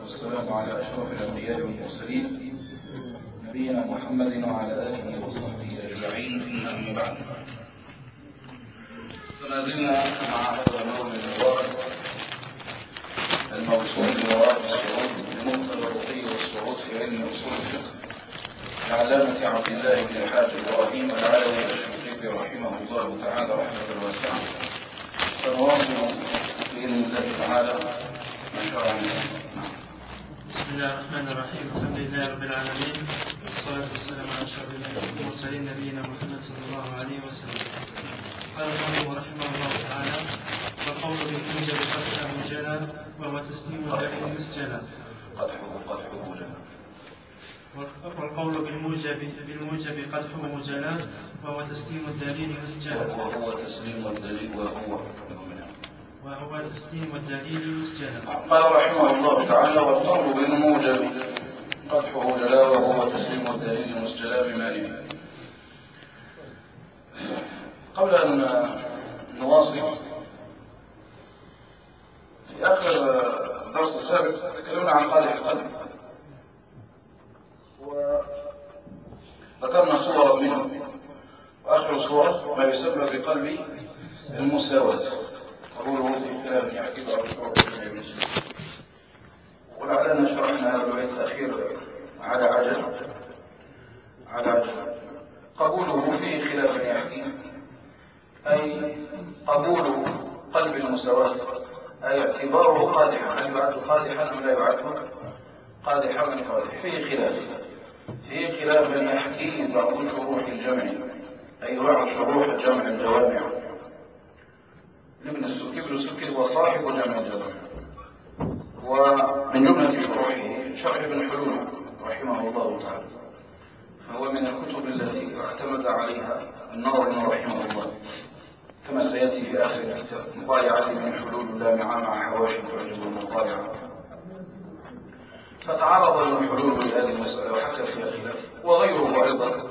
والسلام على أشرف الأنبياء والمرسلين نبينا محمد وعلى آله وصحبه أجمعين، أما بعد. فما زلنا مع هذا النوع من المبارك الموصول بمراد الصعود لمقتضى الرقي والصعود في علم أصول الفقه لعلامة عبد الله بن الحاج إبراهيم العلوي الشنقيطي رحمه الله تعالى رحمة واسعة. فنواصل بإذن الله تعالى ما شاء الله. بسم الله الرحمن الرحيم. الحمد لله رب العالمين، والصلاة والسلام على أشرف المرسلين نبينا محمد صلى الله عليه وسلم. قال الإمام رحمه الله تعالى: والقول بالموجب قدحه جلا، وهو تسليم الدليل مسجلا. والقول بالموجب قدحه جلا، وهو تسليم الدليل مسجلا. وهو تسليم الدليل مسجلا. قال رحمه الله تعالى: والقول بالموجب قدحه جلا، وهو تسليم الدليل مسجلا بمعنى. قبل أن نواصل، في آخر درس السابق تكلمنا عن قادح القلب وذكرنا صورا منه، وآخر صورة ما يسمى في قلب المساواة، قوله في خلاف يعتبر الشروط. ولعلنا شرحنا هذا البيت الأخير على عجل. قبوله فيه خلاف يحكي، أي قبول قلب المساواة، أي اعتباره قادحا، هل يعد قادحا أم لا يعد قادحا من قادح. فيه خلاف يحكي بعض شروح الجمع، أي بعض شروح جمع الجوامع لابن السكي هو صاحب جمع الجوامع، ومن جملة شروحه شرح ابن حلول رحمه الله تعالى، فهو من الكتب التي اعتمد عليها الناظم رحمه الله، كما سيأتي في آخر مطالعة ابن حلول اللامعة مع حواشي تعجب المطالعة. فتعرض ابن حلول لهذه المسألة وحكى فيها خلاف، وغيره أيضا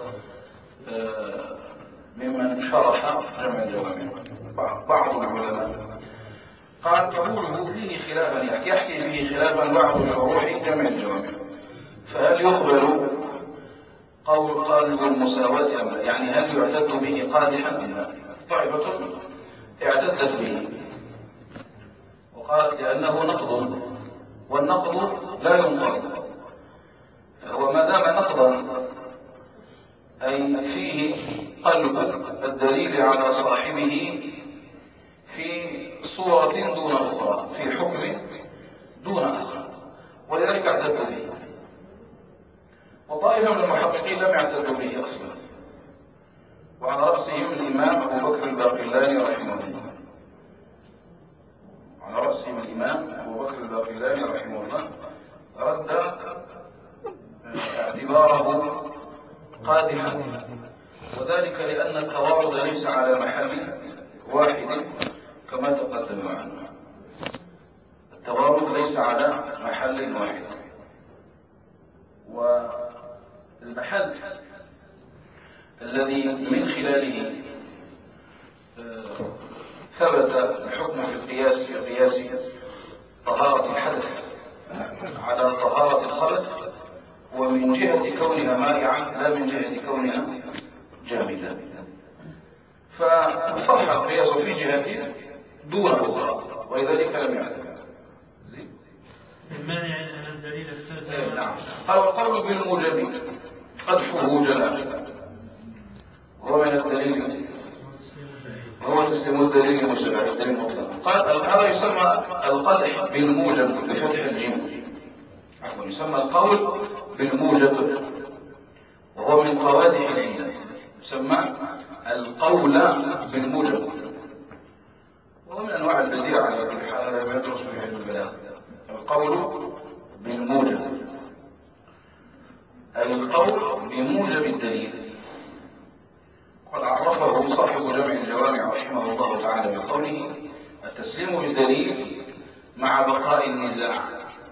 ممن شرح جمع الجوامع بعض العلماء. قال: قبوله فيه خلافا يحكي فيه خلافا بعض شروح جمع الجوامع، فهل يقبل قول قلب المساواة أم لا؟ يعني هل يعتد به قادحا أم لا؟ طائفة اعتدت به وقالت لأنه نقض، والنقض لا ينقض، فهو ما دام نقضا أي فيه قلب الدليل على صاحبه في صورة دون أخرى، في حكم دون آخر، ولذلك اعتدوا به. وطائفة من المحققين لم يعتدوا به أصلا، وعلى رأسهم الإمام أبو بكر الباقلاني رحمه الله. رد اعتباره قادحا، وذلك لأن التوارد ليس على محل واحد كما تقدم عنه. التوارد ليس على محل واحد، والمحل الذي من خلاله ثبت الحكم في قياس طهارة الحدث على طهارة الخبث، ومن جهة كونها مائعة لا من جهة كونها جامدة، فصح القياس في جهة دون أخرى، ولذلك لم يعتبر المانع أن الدليل استلزم. نعم. قال: والقول بالموجب قدحه جلا، وهو من الدليل، وهو تسليم الدليل مسجلا، الدليل مطلق. قال: هذا يسمى القدح بالموجب بفتح الجيم، يسمى القول بالموجب، وهو من قوادح العلة، يسمى القول بالموجب، وهو من أنواع البديع على كل حال، هذا يدرس في علم البلاغة. القول بالموجب أي القول بموجب الدليل. قد عرفه صاحب جمع الجوامع رحمه الله تعالى بقوله: التسليم بالدليل مع بقاء النزاع،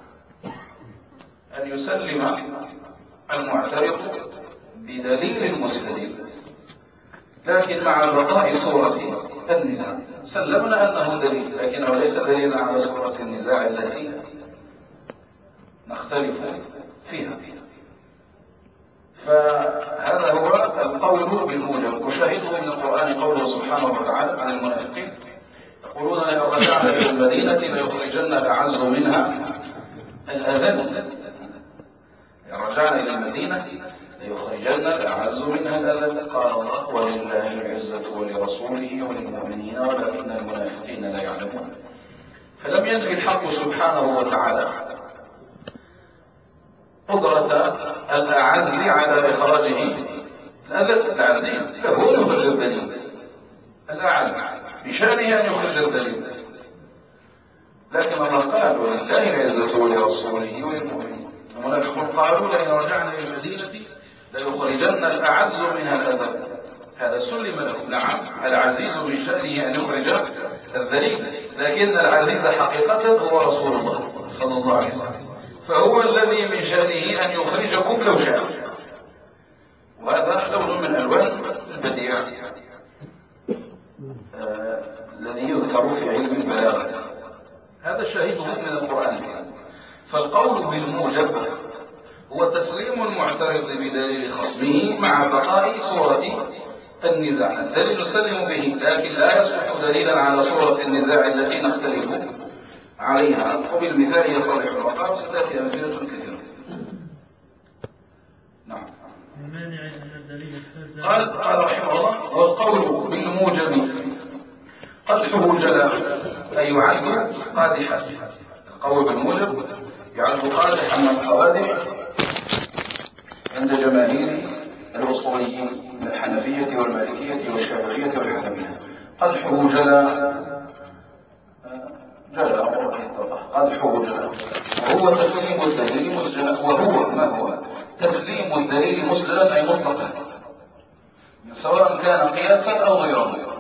أن يسلم المعترض بدليل المستدل لكن مع بقاء صورة النزاع. سلمنا أنه دليل، لكنه ليس دليلا على صورة النزاع التي يختلفون فيها. فهذا هو القول بالموجب. وشاهده من القرآن قوله سبحانه وتعالى عن المنافقين يقولون لئن رجعنا إلى المدينة ليخرجن الأعز منها الأذل. إن رجعنا إلى المدينة ليخرجن الأعز منها الأذل. قال الله ولله العزة ولرسوله وللمؤمنين ولكن المنافقين لا يعلمون. فلم ينفي الحق سبحانه وتعالى قدرة الأعز على إخراجه الأذل. العزيز هو يخرج الذليل، الأعز بشأنه أن يخرج الذليل، لكن الله قال ولله العزة ولرسوله وللمؤمنين. المنافقون قالوا لئن رجعنا إلى المدينة ليخرجن الأعز منها الأذل. هذا سلم لهم. نعم العزيز من شأنه أن يخرج الذليل، لكن العزيز حقيقة هو رسول الله صلى الله عليه وسلم، فهو الذي من شأنه أن يخرجكم لو شاء. وهذا لون من ألوان البديع الذي يذكر في علم البلاغة. هذا شاهده من القرآن الكريم. فالقول بالموجب هو تسليم المعترض بدليل خصمه مع بقاء صورة النزاع. الدليل نسلم به، لكن لا يصبح دليلا على صورة النزاع التي نختلف عليها. وبالمثال يتضح الواقع وستأتي أمثلة كثيرة. نعم. قال رحمه الله والقول بالموجب قدحه جلاء أي يعد قادحا. القول بالموجب يعد قادحا من القوادح عند جماهير الأصوليين من الحنفية والمالكية والشافعية والحنابلة. قدحه جلاء قدحه جلاء وهو تسليم الدليل مسجلا. وهو ما هو تسليم الدليل مسجلا أي مطلقا سواء كان قياسا أو غيره.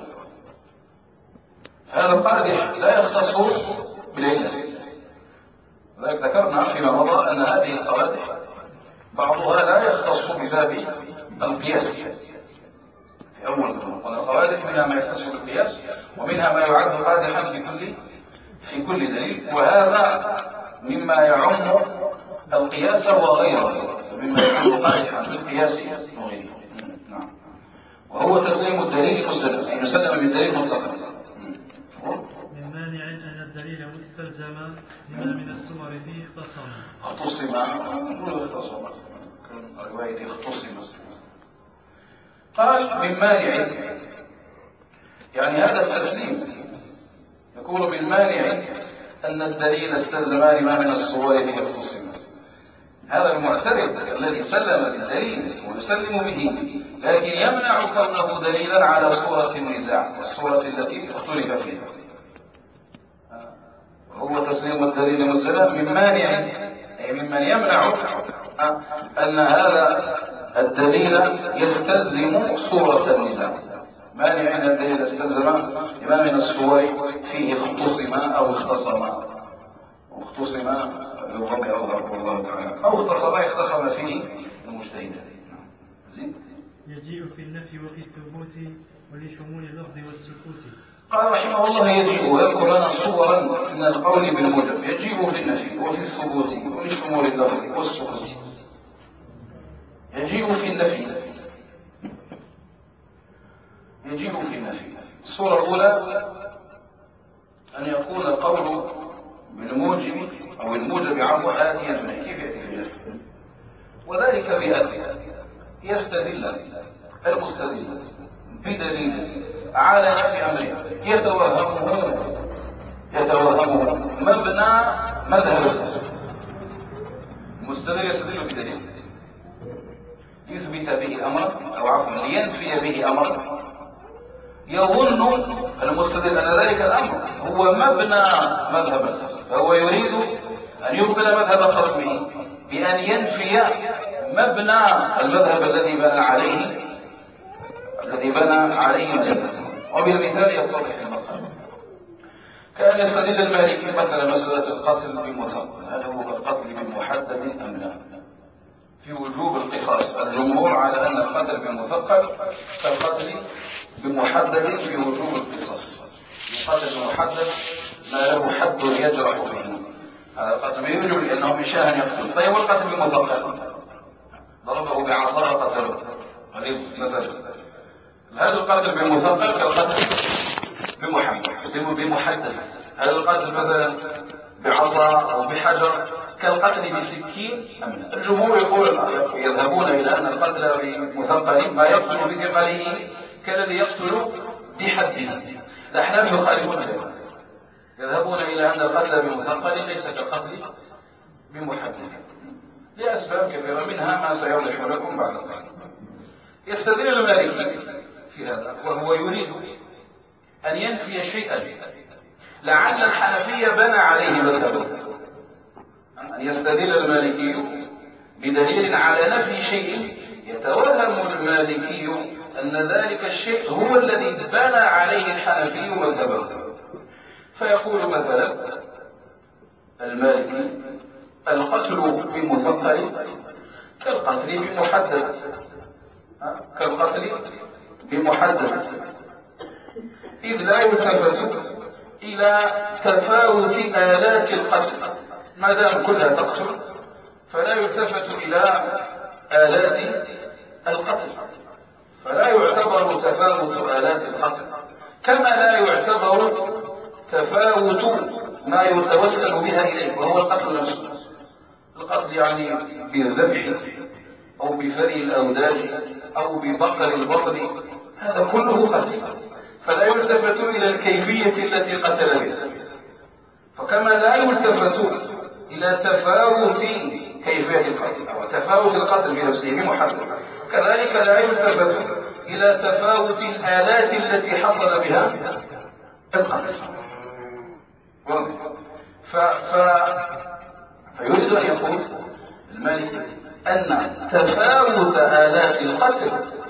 هذا القادح لا يختص بالعلة. لذلك ذكرنا فيما مضى أن هذه القوادح بعضها لا يختص بباب القياس في أول القوادح منها ما يختص بالقياس ومنها ما يعد قادحا في كل دليل، وهذا مما يعم القياس وغيره، مما يكون قادحا في القياس وغيره. نعم. وهو تسليم الدليل مسلم أي يسلم بالدليل مطلقا. من مانع أن الدليل مستلزم بما من الصور فيه اختصم رواية اختصم. قال من مانع يعني هذا التسليم يكون من مانع أن الدليل استلزم لما من الصور فيه اختصم. هذا المعترض الذي سلم بالدليل ويسلم به، لكن يمنع كونه دليلا على صورة النزاع والصورة التي اختلف فيها. هو تسليم الدليل مسلما من مانع أي ممن يمنع أن هذا الدليل يستلزم صورة النزاع. مانع أن الدليل يستلزم لما من الصور فيه اختصم أو اختصم. واختصم بالضم أظهر والله تعالى، أو اختصم فيه المجتهدين. يجيء في النفي وفي الثبوت ولشمول اللفظ والسكوت. قال رحمه الله يجيء ويذكر لنا صورا من القول بالموجب. يجيء في النفي وفي الثبوت ولشمول اللفظ والسكوت. يجيء في النفي الصورة الأولى أن يكون القول بالموجب أو الموجب عفوا آتيا من كيف يأتي في النفي، وذلك بأن يستدل المستدل بدليل على نفي أمره يتوهمه مبنى مذهب الخصم. المستدل يستدل بدليل يثبت به أمرا أو عفوا لينفي به أمرا، يظن المستدل أن ذلك الأمر هو مبنى مذهب الخصم، فهو يريد أن يبطل مذهب خصمه بأن ينفي مبنى المذهب الذي بنى عليه مسألة. وبالمثال يتضح المقام كأن يستدل المالكي مثلا مسألة القتل بمثقل، هل هو القتل بمحدد أم لا؟ في وجوب القصاص الجمهور على أن القتل بمثقل كالقتل بمحدد في وجوب القصاص. القتل بمحدد ما له حد يجرح به، هذا القتل يوجب لأنه من شأن يقتل. طيب والقتل بالمثقل ضربه بعصا قتله مثلا، هذا القتل بالمثقل كالقتل بمحدد. هل القتل مثلا بعصا أو بحجر كالقتل بسكين أم لا؟ الجمهور يذهبون إلى أن القتل بمثقل ما يقتل بثقله كالذي يقتل بحده. الأحناف يخالفون ذلك، يذهبون إلى أن القتل بمثقل ليس كالقتل بمحدد لأسباب كثيرة، منها ما سيوضح لكم بعد قليل. يستدل المالكي في هذا وهو يريد أن ينفي شيئا لعل الحنفية بنى عليه مذهبه، أن يستدل المالكي بدليل على نفي شيء يتوهم المالكي أن ذلك الشيء هو الذي بنى عليه الحنفي مذهبه. فيقول مثلا المالكي القتل بمثقل كالقتل بمحدد، إذ لا يلتفت إلى تفاوت آلات القتل، ما دام كلها تقتل فلا يلتفت إلى آلات القتل، فلا يعتبر تفاوت آلات القتل، كما لا يعتبر تفاوت ما يتوسل بها إليه وهو القتل نفسه. القتل يعني بالذبح أو بفري الأوداج أو ببقر البطن، هذا كله قتل، فلا يلتفت إلى الكيفية التي قتل بها. فكما لا يلتفت إلى تفاوت كيفية القتل أو تفاوت القتل في نفسه بمحدد، كذلك لا يلتفت إلى تفاوت الآلات التي حصل بها القتل. فيريد أن يقول المالكي أن تفاوت آلات القتل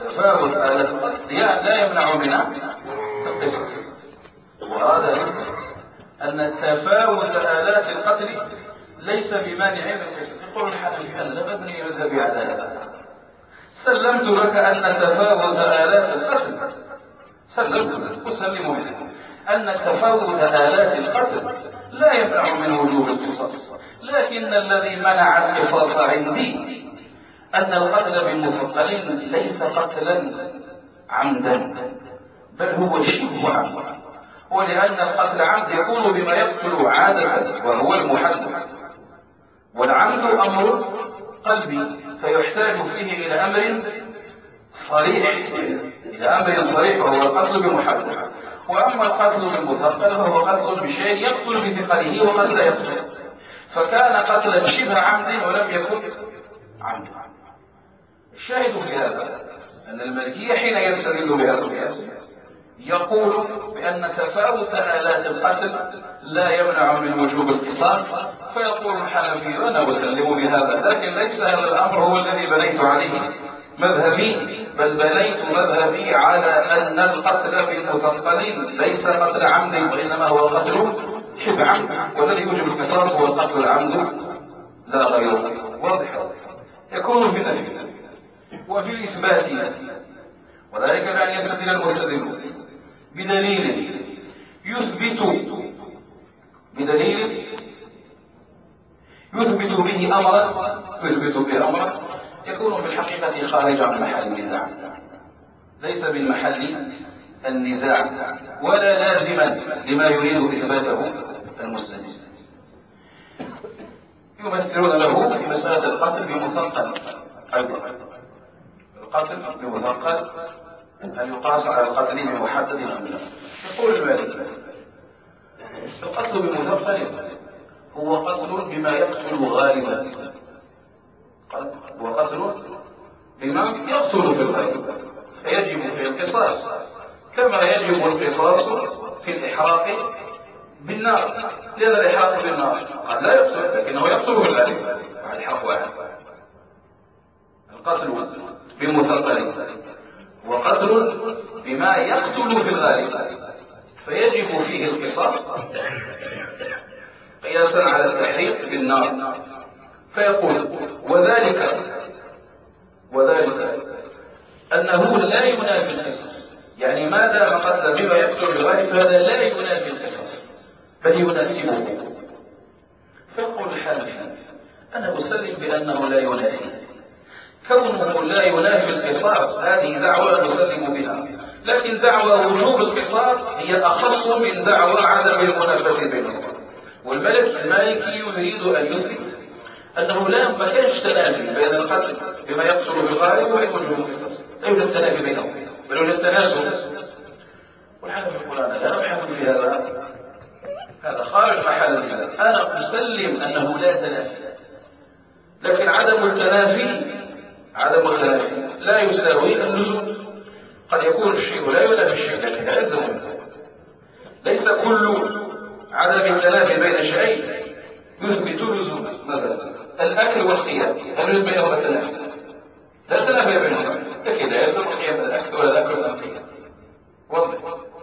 لا يمنع من القصاص، وهذا أن تفاوت آلات القتل ليس بمانع من القصاص. يقول الحنفي أن لا أبني مذهبي على هذا، سلمت لك أن تفاوت آلات القتل، سلمت لك أسلم لك أن تفاوت آلات القتل لا يمنع من وجوب القصاص، لكن الذي منع القصاص عندي أن القتل بالمثقل ليس قتلا عمدا، بل هو شبه عمد، ولأن القتل عمد يكون بما يقتل عادة وهو المحدد، والعمد أمر قلبي فيحتاج فيه إلى أمر صريح وهو القتل بمحدد. وأما القتل بالمثقل فهو قتل بشيء يقتل بثقله وقد لا يقتل، فكان قتلا شبه عمد ولم يكن عمدا. الشاهد في هذا أن المالكية حين يستدل بهذا القياس يقول بأن تفاوت آلات القتل لا يمنع من وجوب القصاص، فيقول الحنفي أنا أسلم بهذا، لكن ليس هذا الأمر هو الذي بنيت عليه مذهبي، بل بنيت مذهبي على أن القتل بالمثقل ليس قتل عمد وإنما هو قتل شبه عمد، والذي يوجب القصاص هو القتل العمد لا غيره. واضح؟ يكون في النفي وفي الإثبات، وذلك بأن يستدل المستدل بدليل يثبت به أمرا يكون في الحقيقة خارج عن محل النزاع، ليس من محل النزاع ولا لازما لما يريد إثباته المستدل. يمثلون له في مسألة القتل بمثقل أيضا، القتل بمثقل هل يقاس على القتل بمحدد أم لا؟ يقول المالكي القتل بمثقل هو قتل بما يقتل غالبا، هو قتل بما يقتل في الغالب، فيجب في القصاص كما يجب القصاص في الإحراق بالنار، لأن الإحراق بالنار قد لا يقتل لكنه يقتل في الغالب مع الحق واحد. القتل بمثقل وقتل بما يقتل في الغالب فيجب فيه القصاص قياسا على التحريق بالنار. فيقول وذلك أنه لا ينافي القصاص، يعني ما دام قتل بما يقتل في الغالب فهذا لا ينافي القصاص بل يناسبه. فيقول الحنفي أنا أسلم بأنه لا ينافي، كونه لا ينافي القصاص هذه دعوة نسلم بها، لكن دعوة وجوب القصاص هي أخص من دعوة عدم المنافاة بينهما. المالكي يريد أن يثبت أنه ما كانش تنافي بين القتل بما يقتل في الغالب وبين وجوب القصاص، لا يوجد تنافي بينهم بل يوجد تناسب. والحنفي يقول أنا لا أبحث في هذا خارج محل النزاع، أنا أسلم أنه لا تنافي، لكن عدم التنافي لا يساوي اللزوم. قد يكون الشيء لا ينافي الشيء لكن لا يلزم منه. ليس كل عدم التنافي بين شيئين يثبت لزوما. مثلا الأكل والقيام هل يوجد بينهما تنافي؟ لا تنافي بينهما، لكن لا يلزم القيام من الأكل ولا الأكل من القيام. واضح؟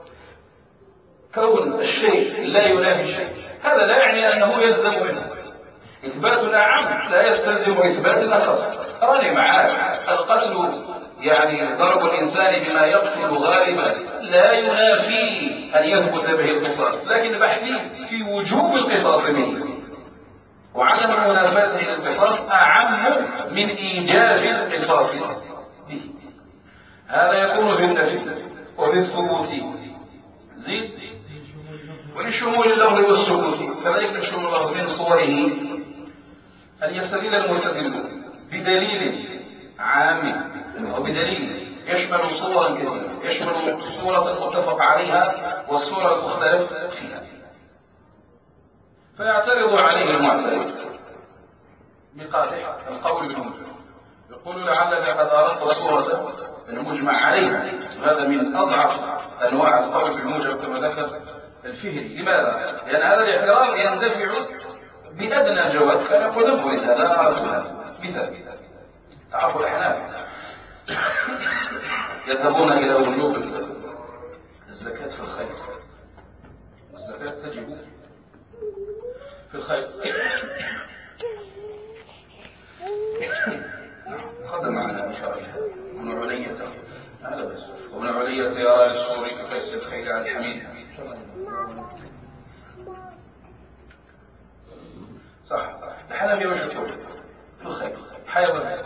كون الشيء لا ينافي الشيء هذا لا يعني أنه يلزم منه. إثبات الأعم لا يستلزم إثبات الأخص. راني معاك القتل يعني ضرب الإنسان بما يقتل غالبا لا ينافي أن يثبت به القصاص، لكن بحثي في وجوب القصاص به وعدم منافاته للقصاص أعم من إيجاب القصاص به. هذا يكون في النفي وفي الثبوت زيد ولشمول اللفظ والثبوت. كذلك شمول اللفظ من صوره أن يستدل المستدل بدليل عام أو بدليل يشمل صورا كثيرة، يشمل الصورة المتفق عليها والصورة المختلف فيها، فيعترض عليه المعترض بقادح القول بالموجب، يقول لعلك قد أردت الصورة المجمع عليها. هذا من أضعف أنواع القول بالموجب كما ذكر الفهري. لماذا؟ لأن هذا الاعتراض يندفع بأدنى جواب كان يقول له هذا أردت هذا. مثال تعرفوا الأحناف يذهبون إلى وجوب الزكاة في الخير، الزكاة تجب في الخير. قدم معنا إشارة ابن علية هذا بس، وابن علية يرى للسوري في قيس الخير على الحميد صح. الحنفي وش يقول في الخير حيوان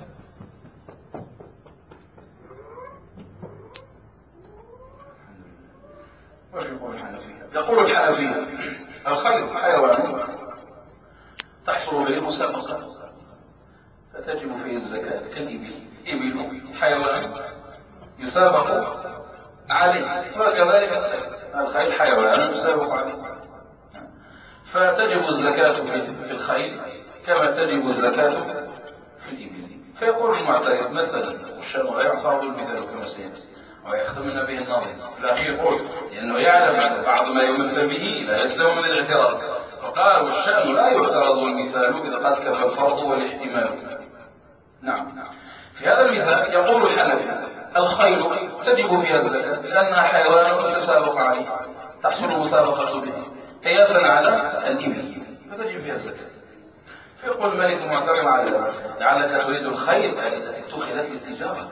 وش يقول الحنفية؟ يقول الحنفية الخير حيوان تحصل به مسابقة فتجب فيه الزكاة كالإبل. إبل حيوان يسابق عليه، وكذلك الخيل حيوان يسابق عليه، فتجب الزكاة في الخيل كما تجب الزكاة في الإبل. فيقول المعترض مثلا والشأن لا يعترض المثال كما سيأتي ويختمنا به الناظر في الأخير يقول لأنه يعلم بعض ما يمثل به لا يسلم من الاعتراض، فقال والشأن لا يعترض المثال إذا قد كفى الفرض والاحتمال. نعم. في هذا المثال يقول الحنفي الخيل تجب فيها الزكاة لأنها حيوان يتسابق عليه تحصل المسابقة به قياسا على الإبل فتجب فيها الزكاة. فيقول الملك معترض على لعلك تريد الخيل التي اتخذت للتجارة،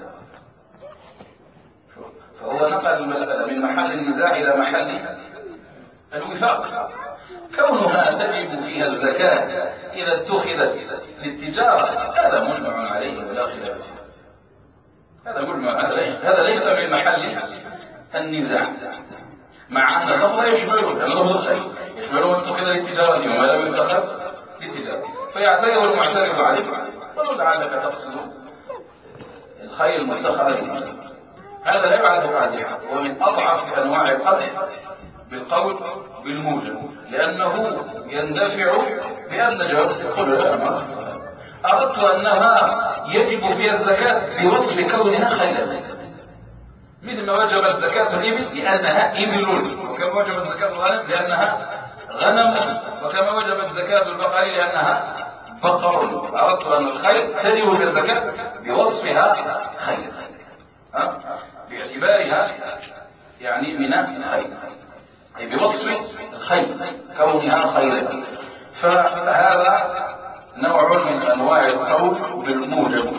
فهو نقل المسألة من محل النزاع إلى محل الوفاق. كونها تجب فيها الزكاة إذا اتخذت للتجارة هذا مجمع عليه ولا خلاف فيه، هذا مجمع، هذا ليس من محل النزاع، مع أن اللفظ يشمله، لأن لفظ الخير يشمله من اتخذ للتجارة وما لم يتخذ للتجارة. فيعترض المعترض عليه ولو لعلك تقصد الخير المتخذ للتجارة. هذا لا يعد قادحا ومن أضعف أنواع القدح بالقول بالموجب، لأنه يندفع بأن جواب يقول لا ما أردت أنها يجب فيها الزكاة بوصف كونها خيلا، مثل ما وجبت زكاة الإبل لأنها إبل، وكما وجبت زكاة الغنم لأنها غنم، وكما وجبت زكاة البقر لأنها بقر. أردت أن الخيل تجب فيها الزكاة بوصفها خيلا باعتبارها يعني من الخيل أي بوصف الخيل كونها خيلا. فهذا نوع من أنواع القول بالموجب،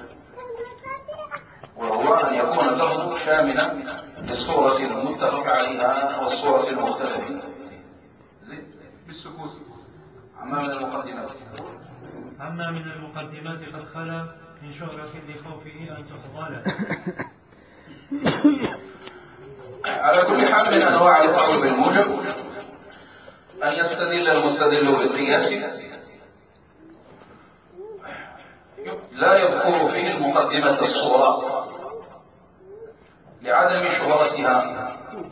وهو أن يكون اللفظ شاملا للصورة المتفق عليها والصورة المختلفة بالسكوت عما من المقدمات عما من المقدمات قد خلا من شهرة لخوفه أن تحظى له. على كل حال من أنواع القول بالموجب أن يستدل المستدل بالقياس لا يذكر فيه المقدمة الصغرى لعدم شهرتها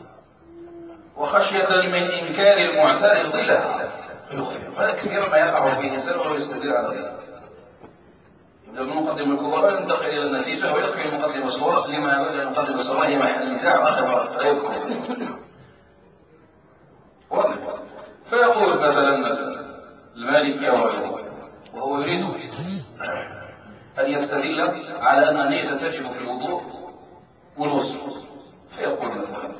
وخشية من إنكار المعترض لها فيخفر. هذا كثيرا ما يقع فيه الإنسان وهو يستدل على ذلك. يبدأ بالمقدمة الكبرى ينتقل إلى النتيجة ويخفي المقدمة الصغرى لما لأن المقدمة الصغرى هي محل نزاع آخر لا يذكر. فيقول مثلا المالكي وهو يريد أن يستدل على أن النية تجب في الوضوء والغسل فيقول مثلا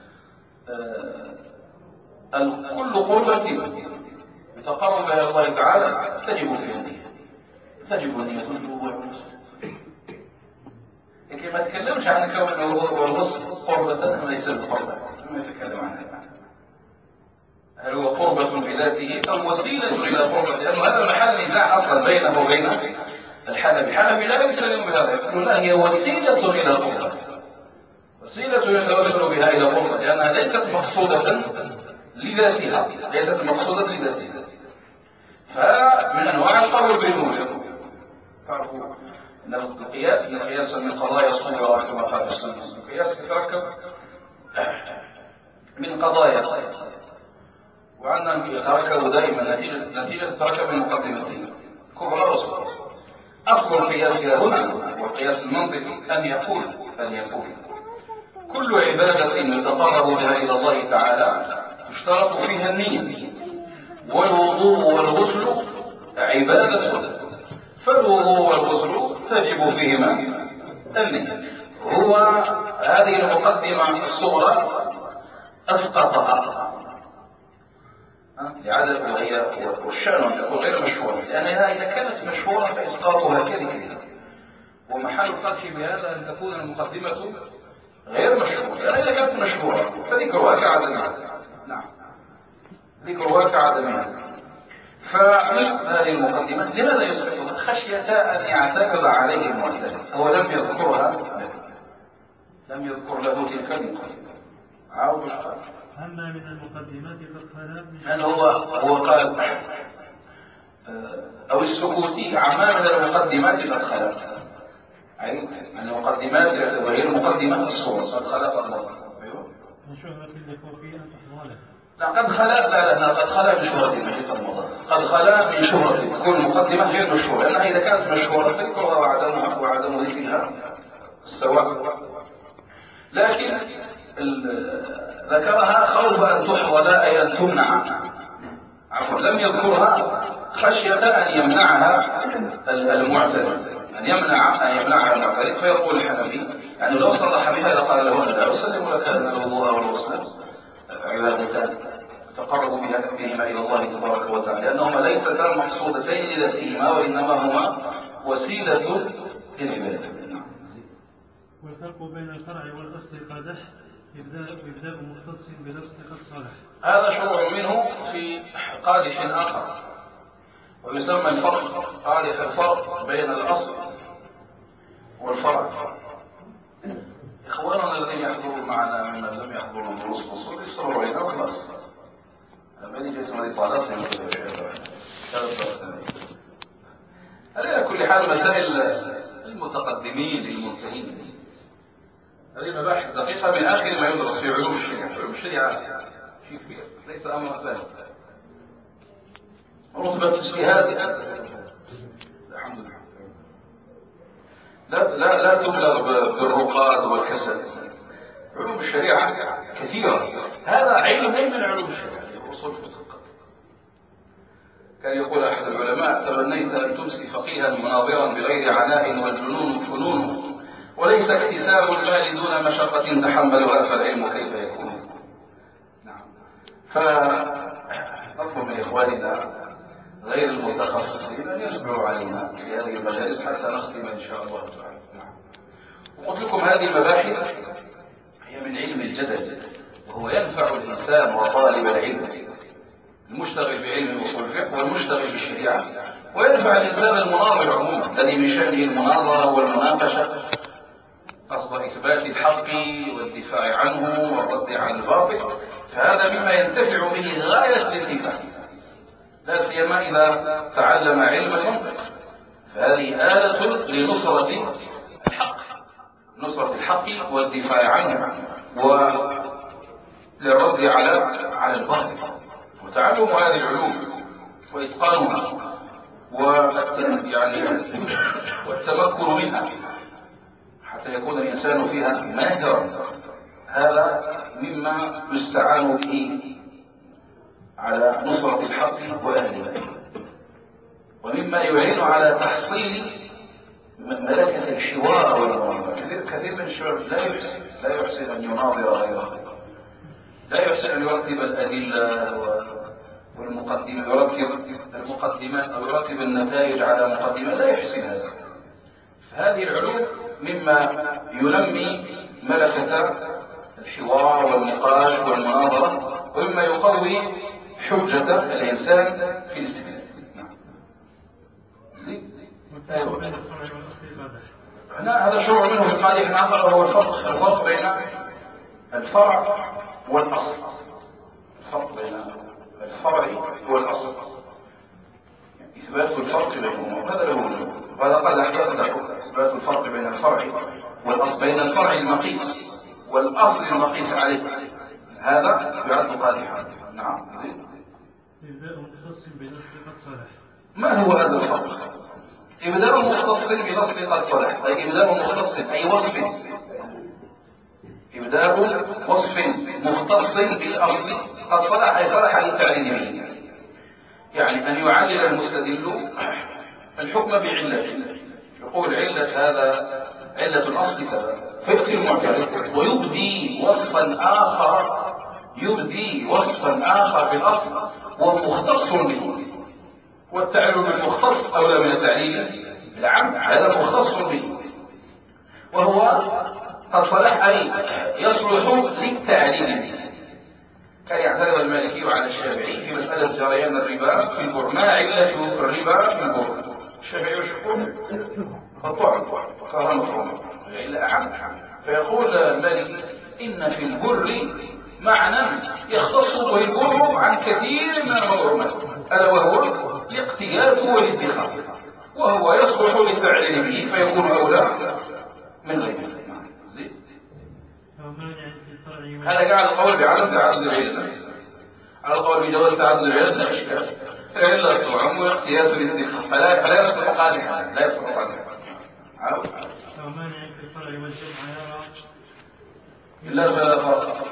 كل قربة يتقرب إلى الله تعالى تجب فيها النية، تجب النية في الوضوء والغسل. لكن ما تكلمش عن كون الوضوء والغسل قربة أم ليس بقربة، ما يتكلم عنها. هل هو قربة بذاته أو وسيلة إلى قربة؟ لأنه هذا محل نزاع أصلا بينه وبين الحنفي لا يسلم بهذا، يقول لا هي وسيلة إلى قربة، وسيلة يتوسل بها إلى قربة لأنها ليست مقصودة لذاتها، ليست مقصودة لذاتها. فمن أنواع القول بالموجب. تعرفوا أن القياس من قضايا الصورة كما قال السنة. القياس يتركب من قضايا وأن يتركب دائما نتيجة تتركب من مقدمتين كبرى وصغرى. أصل القياس هنا والقياس المنطقي أن يقول كل عبادة يتقرب بها إلى الله تعالى يشترط فيها النية، والوضوء والغسل عبادة، فالوضوء والغسل تجب فيهما النية. هو هذه المقدمة الصغرى أسقطها لعدد، وهي والشأن أن تكون غير مشهورة، لأنها إذا كانت مشهورة فإسقاطها كذلك. ومحل القدح بهذا أن تكون المقدمة غير مشهورة، لأن إذا كانت مشهورة فذكرها كعدمها. نعم، ذكرها كعدمها. فمثل هذه المقدمة لماذا يسقطها؟ خشية أن يعتمد عليه المعتمد. هو لم يذكر له تلك المقدمة. عاود قال أما من المقدمات قد خلا من هو قال أو السكوت عما من المقدمات قد خلا، أي من المقدمات وهي المقدمة الصورة قد خلا قد مضى. من شهرة لخوفه أن تحظى له. لا قد خلا، لا قد خلا من شهرة التي قد مضى. قد خلا من شهرة تكون المقدمة غير مشهورة، لأنها إذا كانت مشهورة فذكرها وعدم ذكرها السواء. لكن ذكرها خوف أن تحظى لا أي أن تمنع، عفوا لم يذكرها خشية أن يمنعها المعترض، أن يمنعها المعترض. فيقول الحنفي يعني لو صرح بها لقال له لا أسلم لك أن الوضوء والغسل عبادتان تقرب بهما إلى الله تبارك وتعالى، لأنهما ليستا مقصودتين لذاتهما وإنما هما وسيلة للعبادة. والفرق بين الفرع والأصل قادح إبداء مختص بالأصل قد صالح. هذا شروع منه في قادح آخر ويسمى الفرق بين الأصل والفرع. إخواننا الذين يحضرون معنا ممن لم يحضروا دروس الأصول يصبروا علينا وخلاص. أنا جيت مريض على الأصل على كل حال مسائل المتقدمين للمنتهين هذه مباحث دقيقة من آخر ما يدرس في علوم الشريعة. علوم الشريعة شيء كبير ليس أمر سهل. رتبة الاجتهاد الحمد لله لا تبلغ بالرقاد والكسل. علوم الشريعة كثيرة، هذا علم من علوم الشريعة أصول الفقه. كان يقول أحد العلماء تمنيت أن تمسي فقيها مناظرا بغير عناء والجنون فنون، وليس اكتساب المال دون مشقة تحملها فالعلم كيف يكون. نعم. فنطلب من إخواننا غير المتخصصين أن يصبروا علينا في هذه المجالس حتى نختم إن شاء الله تعالى. نعم. وقلت لكم هذه المباحث هي من علم الجدل، وهو ينفع الإنسان وطالب العلم المشتغل في علم اصول الفقه والمشتغل في الشريعه، ويدفع الانسان المناظر عموما الذي من شانه المناظره والمناقشه قصد اثبات الحق والدفاع عنه والرد على الباطل، فهذا مما ينتفع به غايه الانتفاع، لا سيما اذا تعلم علم المنطق، فهذه آلة لنصرة الحق، نصرة الحق والدفاع عنه وللرد على الباطل. وتعلم هذه العلوم وإتقانها والتمكن منها حتى يكون الإنسان فيها ماهرا، هذا مما يستعان به على نصرة الحق وأهله، ومما يعين على تحصيل ملكة الحوار والمناظرة. كثير من الشباب لا يحسن أن يناظر غيره، لا يحسن أن يرتب الأدلة والمقدمة، يرتب المقدمات أو يرتب النتائج على مقدمة، لا يحسن هذا. فهذه العلوم مما ينمي ملكة الحوار والنقاش والمناظرة، ومما يقوي حجة الإنسان في الاستدلال. هذا شروع منه في قاعدة آخر، وهو الفرق بين الفرع والأصل. الفرق بين الفرع والأصل، إثبات الفرق بينهما، هذا له وجوه، وهذا قد أحيانا له إثبات الفرق بين الفرع والأصل، بين الفرع المقيس والأصل المقيس عليه، هذا يعد قادحا. نعم. إبداء مختص بنص قد صلح. ما هو هذا الفرق؟ إبداء مختص بنص قد صلح، أي إبداء مختص أي وصف، إبداء وصف مختص بالأصل قد صلح، أي صلح للتعليل به، يعني أن يعلل المستدل الحكم بعلة، يقول علة هذا علة الأصل كذا، فيأتي المعترض ويبدي وصفا آخر في الأصل ومختص به، والتعليل بالمختص أولى من التعليل بالعام، هذا مختص به، وهو قد صلح أي يصلح للتعليل به. كان يعترض المالكي على الشافعي في مسألة جريان الربا في البر، ما علة الربا في البر؟ الشافعي يشكون الطعم كرامة إلا أعم، فيقول المالكي إن في البر معنى يختص به البر عن كثير من المظلومات، ألا وهو الاقتيات والادخار، وهو يصلح للتعليل به فيكون أولى من غيره. هذا جعل القول بعدم تعدد العلة، على القول بجواز تعدد العلة لا إشكال، العلة الطعم والاقتياس والادخار، فلا يصلح قادحا، لا يصلح قادحا. ومانع في الفرع والجمع يرى إلا فلا فرق.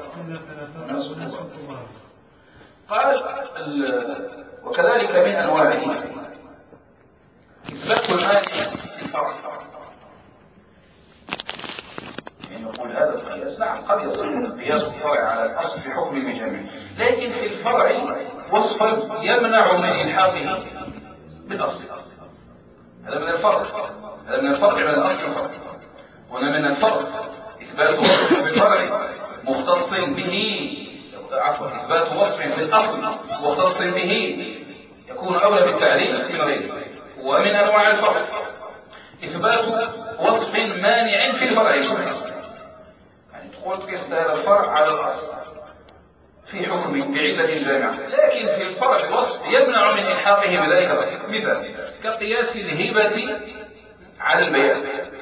قال وكذلك من أنواعه إثبات المانع للفرع، يعني نقول هذا القياس نعم قد يصير قياس الفرع على الأصل في حكم بجمع، لكن في الفرع وصفا يمنع من إلحاقه بالأصل، هذا من الفرق بين الأصل والفرع. هنا من الفرق إثبات وصف في الفرع مختص به، إثبات وصف في الأصل مختص به يكون أولى بالتعليل من غيره. ومن أنواع الفرق إثبات وصف مانع في الفرع في الأصل، يعني تقول تقيس هذا الفرع على الأصل في حكم بعلة جامعة، لكن في الفرع وصف يمنع من إلحاقه بذلك الأصل، مثال كقياس الهبة على البيع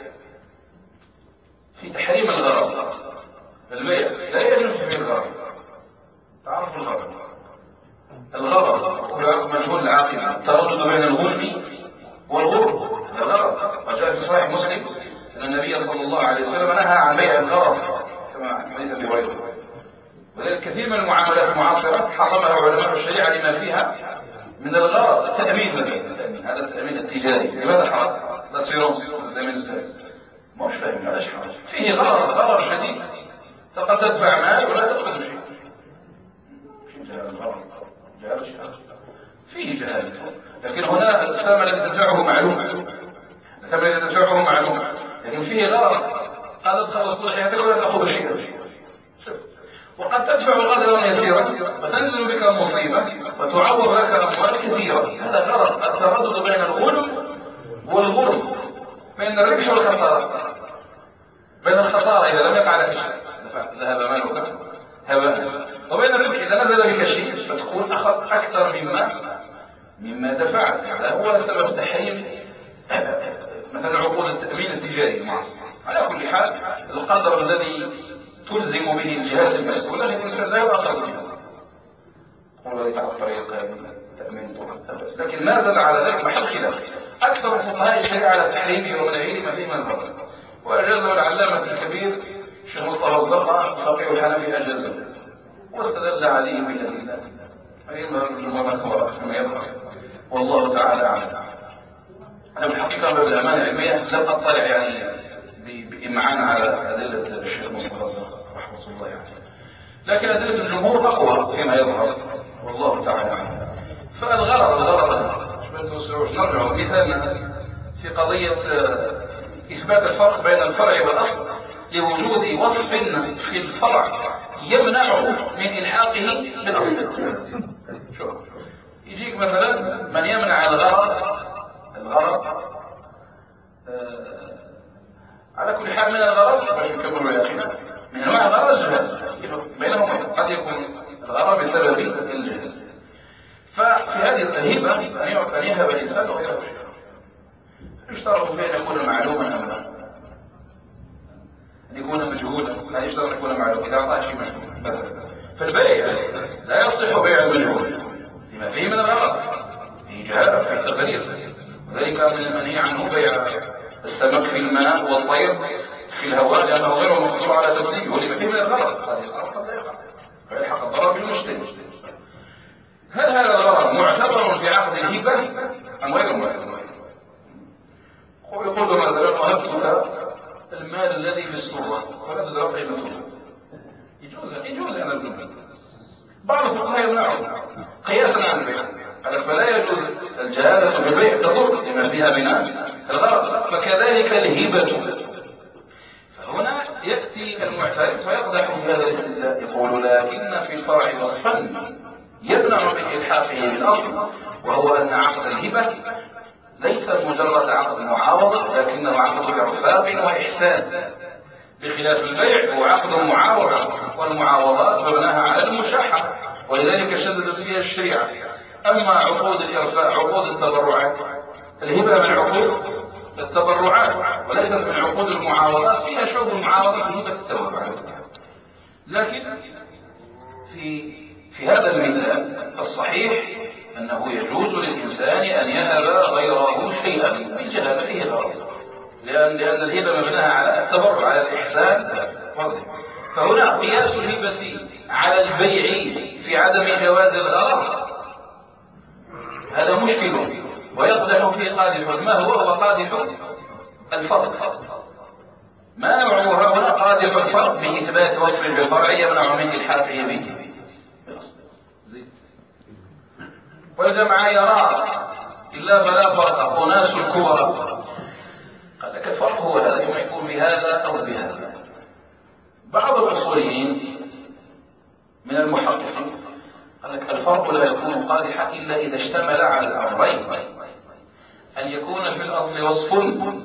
في تحريم الغرض، البيع لا يجوز فيه الغرض، تعرف الغرض مجهول العاقبة، التردد بين الغنم والغرب، الغرض. وجاء في صحيح مسلم أن النبي صلى الله عليه وسلم نهى عن بيع الغرض كما حديث أبي هريرة، وذلك كثير من المعاملات المعاصرة حرمها علماء الشريعة لما فيها من الغرض، التأمين مثلا، هذا التأمين التجاري لماذا حرام؟ لاسيرونس التأمين السادس، مش فاهم علاش حرام، فيه غرض شديد، فقد تدفع مال ولا تأخذ شيء. فيه جهالته، لكن هنا الثمن الذي تدفعه معلوم، لكن فيه غرض، قال ادخل اصلح حياتك ولا تأخذ شيئا. وقد تدفع قدرا يسيرا فتنزل بك المصيبة وتعوض لك أموال كثيرة. هذا غرض التردد بين الغنم والغرم، بين الربح والخسارة، بين الخسارة إذا لم يقع لك شيء ذهب مالك هباء، وبين الربح إذا نزل بك شيء فتكون أخذت أكثر مما دفعت. هذا هو سبب تحريم مثلا عقود التأمين التجاري المعاصر. على كل حال القدر الذي تلزم به الجهات المسؤولة الإنسان لا يؤاخذ بها، قول ذلك على الطريق تأمين طرق، لكن ما زاد على ذلك محل خلاف. أكثر فقهاء الشريعة على تحريمه ومنعه ما فيه من الضرر، وأجازه العلامة الكبير الشيخ مصطفى الزرقاء فقيه الحنفي أجازه، واستدل عليه بالأدلة فإنه الجمهور الخبراء كما يظهر، والله تعالى أعلم. أنا بالحقيقة بالأمانة العلمية لم أطلع يعني بإمعان على أدلة الشيخ مصطفى الزرقاء رحمة الله عليه، لكن أدلة الجمهور أقوى فيما يظهر، والله تعالى أعلم. فالغرض نرجع مثالنا في قضية إثبات الفرق بين الفرع والأصل لوجود وصف في الفرع يمنع من إلحاقه بالأصل. شوف يجيك مثلا من يمنع الغرض على كل حال من الغرض باش نكملوا يا أخينا من أنواع الغرض الجهل بينهما، قد يكون الغرض بسبب الجهل. ففي هذه الهبة أن يهب الإنسان غيره يشترط فيه أن يكون معلوما أم لا، أن يكون مجهولا، لا يشترط أن يكون معلوما. إذا أعطاه شيء مجهول مثلا فالبيع لا يصح بيع المجهول لما فيه من الغرض، فيه جهالة، فيه تغرير، وذلك من المنهي عنه بيع السمك في الماء والطير في الهواء لأنه غير مقدور على تسليمه ولما فيه من الغرض، قد يقع قد لا يقع فيلحق الضرر بالمشتري. هل هذا الغرض معتبر في عقد الهبة أم غير معتبر؟ يقول مثلا وهبتك المال الذي في السرة ولا تدرى قيمته، يجوز أن الجملة. بعض الفقهاء يمنعه قياسا عن البيع، قال فلا يجوز الجهالة في البيع تضر لما فيها من الغرض، فكذلك الهبة. فهنا يأتي المعترض فيقدح في هذا الاستدلال يقول لكن في الفرع وصفا يمنع من إلحاقه بالأصل، وهو أن عقد الهبة ليس مجرد عقد معاوضة لكنه عقد إرفاق وإحسان، بخلاف البيع هو عقد معاوضة، والمعاوضات مبناها على المشاحة ولذلك شددت فيها الشريعة. أما عقود الإرفاق عقود التبرعات، الهبة من عقود التبرعات وليست من عقود المعاوضات، فيها شعب المعاوضة في هبة التبرعات. لكن في هذا المثال الصحيح أنه يجوز للإنسان أن يهب غيره شيئا بالجهالة فيه غرض، لأن الهبة مبناها على التبرع على الإحسان. فهنا قياس الهبة على البيع في عدم جواز الغرض هذا مشكل ويقدح فيه قادح. ما هو قادح الفرق؟ ما نوعه هنا قادح الفرق بإثبات وصف بالفرع يمنع من إلحاقه به. والجمع يرى إلا فلا فرق أناس الكبرى. قال لك الفرق هو هذا، إما يكون بهذا أو بهذا. بعض الأصوليين من المحققين قال لك الفرق لا يكون قادحا إلا إذا اشتمل على الأمرين، أن يكون في الأصل وصف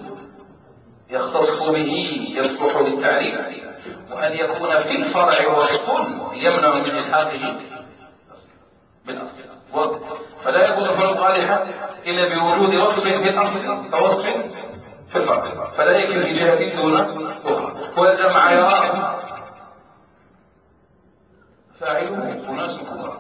يختص به يصلح للتعريف، وأن يكون في الفرع وصف يمنع من إلحاقه بالأصل. فلا يكون الفرق قادحا إلا بوجود وصف في الأصل أو وصف في الفرع، فلا يكفي في جهة دون أخرى. والجمع يرى فاعله أناس كبار،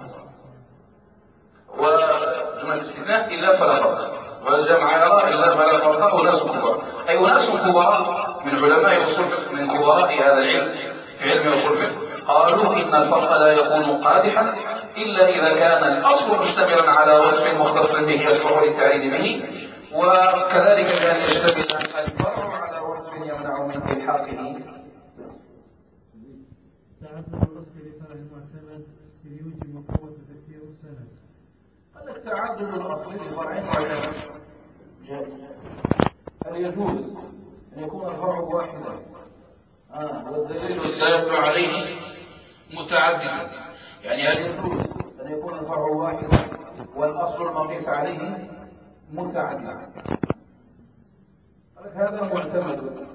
وجملة الاستثناء إلا فلا فرق، والجمع يرى إلا فلا فرق أناس كبار، أي أناس كبار من علماء أصول الفقه من كبراء هذا العلم في علم أصول الفقه قالوا إن الفرق لا يكون قادحا إلا إذا كان الأصل مشتملا على وصف مختص به يصلح للتعريف به، وكذلك كان يشتمل الفرع على وصف يمنع من إلحاقه. قال لك تعدد الأصل لفرع معتمد جائز. هل يجوز أن يكون الفرع واحدا والدليل الدال عليه متعددا، يعني هل يجوز أن يكون الفرع واحد والأصل المقيس عليه متعددا؟ هذا معتمد،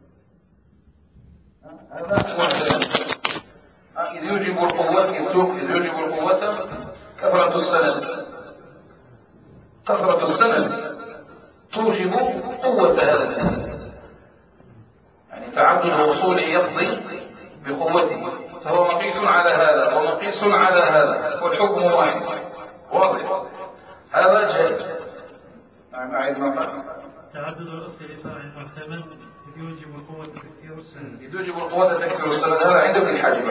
هذا معتمد. إذ يوجب القوة كثرة السند، كثرة السند توجب قوة هذا الدليل، يعني تعدد وصوله يقضي بقوته، فهو مقيس على هذا ومقيس على هذا والحكم واحد، واضح؟ هذا جائز. أعيد ما قال. تعدد الأصل لفرع محتمل إذ يوجب القوة تكثير السند. إذ يوجب القوة تكثير السند، هذا عند ابن الحاجب.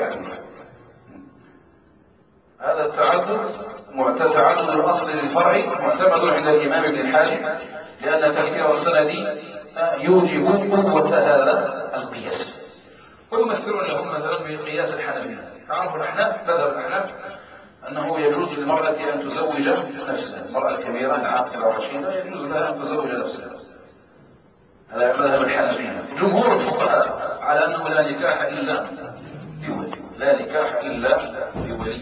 هذا التعدد تعدد الأصل للفرع معتمد عند الإمام ابن الحاجب، لأن تكثير السند يوجب قوة هذا القياس. ويمثلون لهم مثلا بقياس الحنفية. تعرف الأحناف، مذهب الأحناف أنه يجوز للمرأة أن تزوج نفسها، المرأة الكبيرة العاقلة الرشيدة يجوز لها أن تزوج نفسها، هذا مذهب الحنفية. جمهور الفقهاء على أنه لا نكاح إلا بولي، لا نكاح إلا بولي.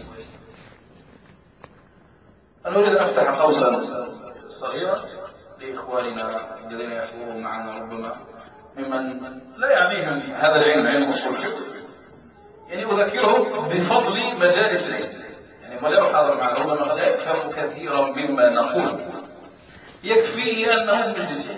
أنا أريد أن أفتح قوسا صغيرا لإخواننا الذين يحضرون معنا ربما ممن لا يعنيهم هذا العلم، علم أصول الفقه، يعني أذكرهم بفضل مجالس العلم، يعني ما لا يحاضر معنا ربما لا يفهم كثيرا مما نقول، يكفي أنه مجلس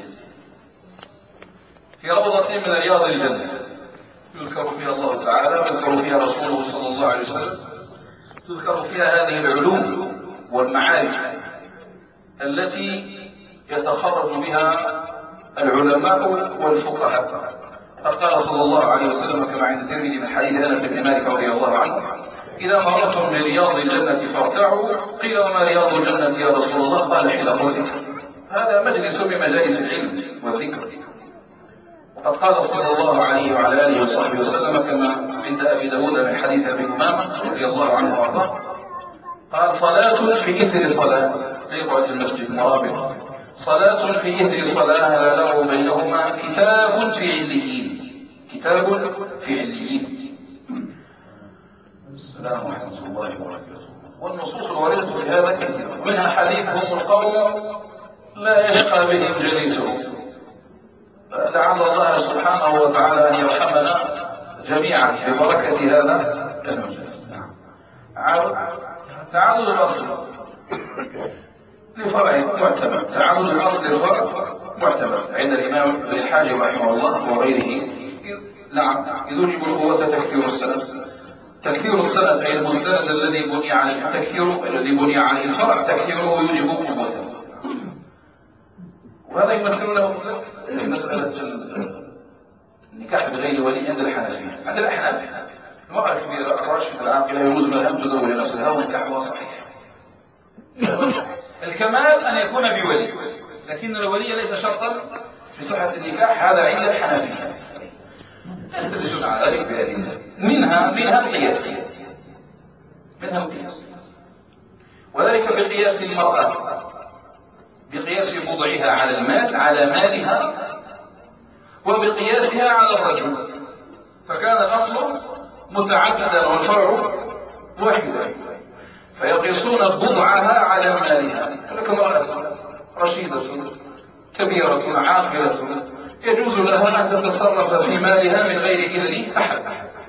في روضة من رياض الجنة يذكر فيها الله تعالى ويذكر فيها رسوله صلى الله عليه وسلم، تذكر فيها هذه العلوم والمعارف التي يتخرج بها العلماء والفقهاء. قال صلى الله عليه وسلم كما عند الترمذي من حديث أنس بن مالك رضي الله عنه: إذا مررتم برياض الجنة فارتعوا. قيل: وما رياض الجنة يا رسول الله؟ قال: حلق الذكر. هذا مجلس من مجالس العلم والذكر. وقد قال صلى الله عليه وعلى آله وصحبه وسلم كما عند أبي داود من حديث أبي أمامة رضي الله عنه وارضاه قال: صلاة في إثر صلاة، ليقعد في المسجد مرابط، صلاة في إثر صلاة لا له بينهما كتاب في عليين، كتاب في عليين. السلام ورحمة الله وبركاته. والنصوص الواردة في هذا كثيرة، منها حديث: هم القوم لا يشقى بهم جليسهم. لعل الله سبحانه وتعالى أن يرحمنا جميعا ببركة هذا المجلس. تعدد الأصل لفرع معتمد، تعدد الأصل للفرع معتمد عند الإمام ابن الحاجب رحمه الله وغيره. نعم، يوجب القوة تكثير السند، تكثير السند أي المستند الذي بني عليه، تكثيره الذي بني عليه الفرع تكثيره يوجب قوته. وهذا يمثل له في مسألة النكاح بغير ولي عند الحنفية. عند الأحناف المرأة الكبيرة الراشدة العاقلة يجوز لها أن تزوج نفسها ونكاحها صحيح. الكمال أن يكون بولي، لكن الولي ليس شرطا في صحة النكاح، هذا عند الحنفية. يستدلون على ذلك بأدلة منها القياس، وذلك بقياس المرأة، بقياس وضعها على المال على مالها، وبقياسها على الرجل، فكان الأصل متعددا والفرع واحدا، فيقيسون بضعها على مالها. لك امرأة رشيدة كبيرة عاقلة يجوز لها أن تتصرف في مالها من غير إذن أحد،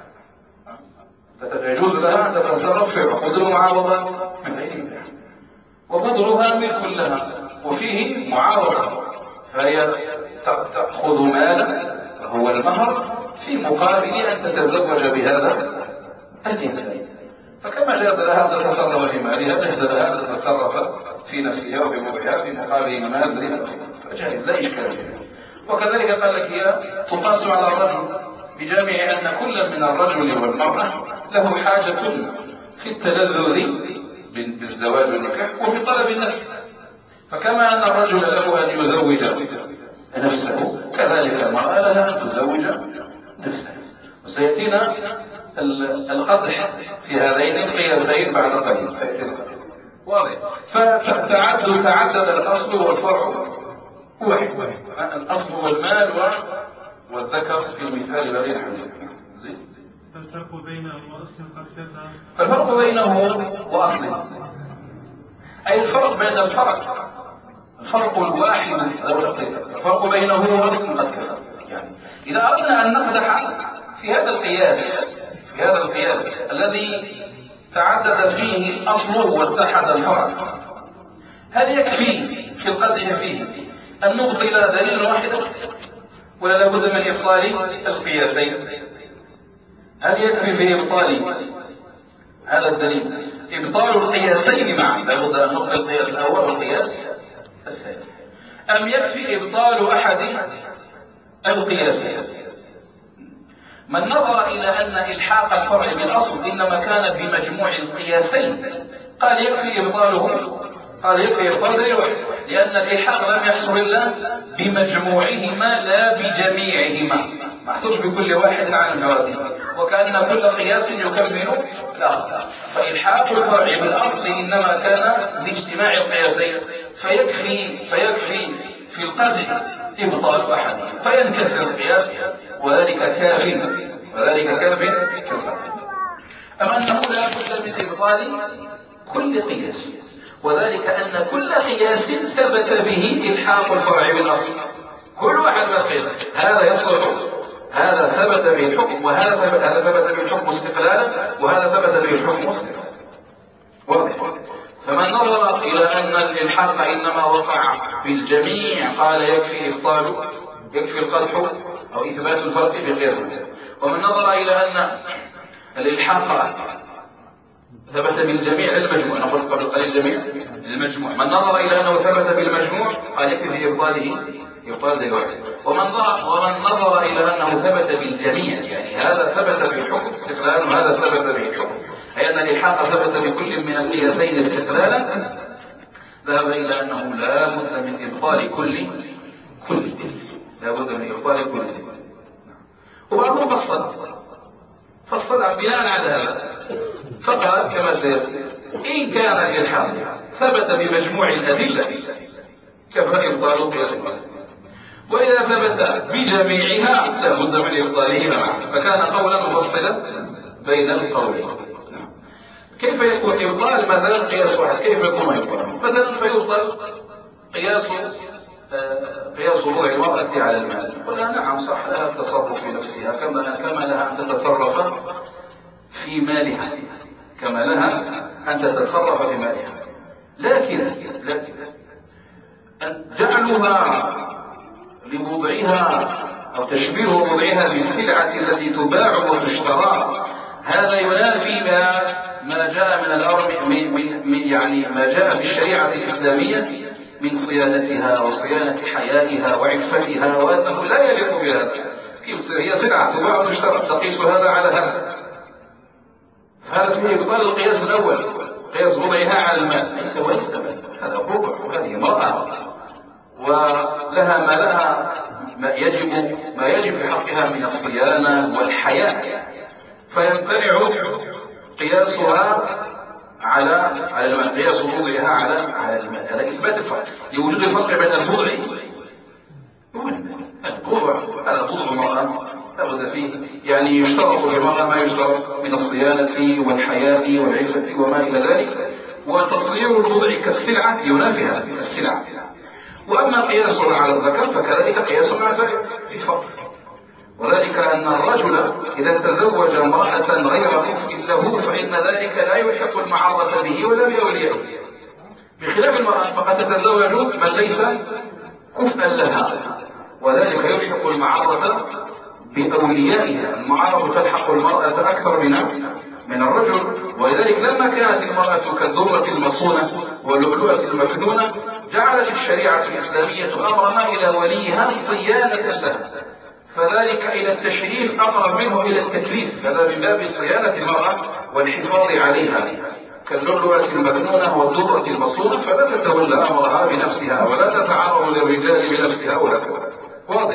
يجوز لها أن تتصرف في عقود المعاوضات من غير إذن أحد، وبضعها ملك لها وفيه معاوضة، فهي تأخذ مالا هو المهر في مقابل أن تتزوج بهذا الإنسان. فكما جاز لها أن تتصرف في مالها جاز لها أن تتصرف في نفسها وفي بضعها في مقابل المال، فجائز لا إشكال فيه. وكذلك قال لك هي تقاس على الرجل بجامع أن كل من الرجل والمرأة له حاجة في التلذذ بالزواج والنكاح وفي طلب النفس، فكما أن الرجل له أن يزوج نفسه كذلك المرأة لها أن تزوج نفسها. وسيأتينا القدح في هذين القياسين بعد قليل، سيأتينا واضح. فتعدد الأصل والفرع واحد، الأصل والمال والذكر في المثال الذي نحن الفرق بينه وأصل قد كفى. الفرق بينه وأصله أي الفرق بين الفرق الواحد، الفرق بينه وأصل قد كفى. يعني إذا أردنا أن نقدح في هذا القياس الذي تعدد فيه أصله واتحد الفرع، هل يكفي في القدح فيه أن نبطل دليل واحد ولا لابد من إبطال القياسين؟ هل يكفي في إبطال هذا الدليل إبطال القياسين معا، لابد أن نبطل القياس الأول والقياس الثاني، أم يكفي إبطال أحد القياسين؟ من نظر إلى أن إلحاق الفرع بالأصل إنما كان بمجموع القياسين قال يكفي إبطال دليل واحد، لأن الإلحاق لم يحصل إلا بمجموعهما لا بجميعهما، ما حصلش بكل واحد عن انفراده، وكأن كل قياس يكمل الآخر. فإلحاق الفرع بالأصل إنما كان باجتماع القياسين، فيكفي في القدح إبطال أحدهم فينكسر القياس، وذلك كاف في القدح. أما أنه لا بد من إبطال كل قياس، وذلك أن كل قياس ثبت به إلحاق الفرع بالأصل، كل واحد من القياس هذا يصلح، هذا ثبت به الحكم، وهذا ثبت به الحكم استقلالا، وهذا ثبت به الحكم مستقلا. واضح؟ فمن نظر إلى أن الإلحاق إنما وقع بالجميع قال يكفي القدح أو إثبات الفرق في القياس. ومن نظر إلى أن الإلحاق ثبت بالجميع للمجموع، أنا قلت قبل قليل الجميع للمجموع، من نظر إلى أنه ثبت بالمجموع قال يكفي في إبطال دليل واحد. ومن نظر إلى أنه ثبت بالجميع، يعني هذا ثبت به الحكم استقلالا وهذا ثبت به الحكم، أي أن الإلحاق ثبت بكل من القياسين استقلالا، ذهب إلى أنه لا بد من إبطال كل لا بد من إبطال كل. وبعضهم فصل بناء على هذا فقال كما سيأتي: إن كان الإلحاق ثبت بمجموع الأدلة كفى إبطال القياس، وإذا ثبت بجميعها لا بد من إبطالهما معا، فكان قولا مفصلا بين القولين. كيف يكون إبطال مثلا قياس واحد؟ كيف يكون إبطال؟ مثلا فيبطل قياس وضوء المرأة على المال، قلنا نعم صح، لها التصرف في نفسها كما لها أن تتصرف في مالها، لكن جعلها لوضعها أو تشبيه وضعها بالسلعة التي تباع وتشترى، هذا ينافي ما جاء من الأمر يعني ما جاء في الشريعة الإسلامية من صيانتها وصيانة حيائها وعفتها، وأنه لا يليق بهذا. هي سلعة تباع وتشترى، تقيس هذا على هذا، فهذا فيه إبطال القياس الأول، قياس وضعها على المال، ليس هذا ربع، وهذه امرأة ولها ما يجب في حقها من الصيانة والحياة، فيمتنع قياسها على المال، قياس وضعها على المال. هذا إثبات الفرق، لوجود الفرق بين البضع هذا بضع المرأة لابد فيه، يعني يشترط في المرأة ما يشترط من الصيانة والحياة والعفة وما إلى ذلك، وتصوير البضع كالسلعة ينافي هذه السلعة. وأما قياسها على الذكر فكذلك قياسها على الفرق، وذلك أن الرجل إذا تزوج امرأة غير كفء له فإن ذلك لا يلحق المعرة به ولا بأوليائه، بخلاف المرأة فقد تتزوج من ليس كفءا لها، وذلك يلحق المعرة بأوليائها. المعارض تلحق المرأة أكثر من الرجل، ولذلك لما كانت المرأة كالذرة المصونة واللؤلؤة المكنونة جعلت الشريعة الإسلامية أمرها إلى وليها صيانة لها، فذلك إلى التشريف أقرب منه إلى التكليف، هذا من باب صيانة المرأة والحفاظ عليها كاللؤلؤة المكنونة والذرة المصونة، فلا تتولى أمرها بنفسها ولا تتعرض للرجال بنفسها وهكذا. واضح؟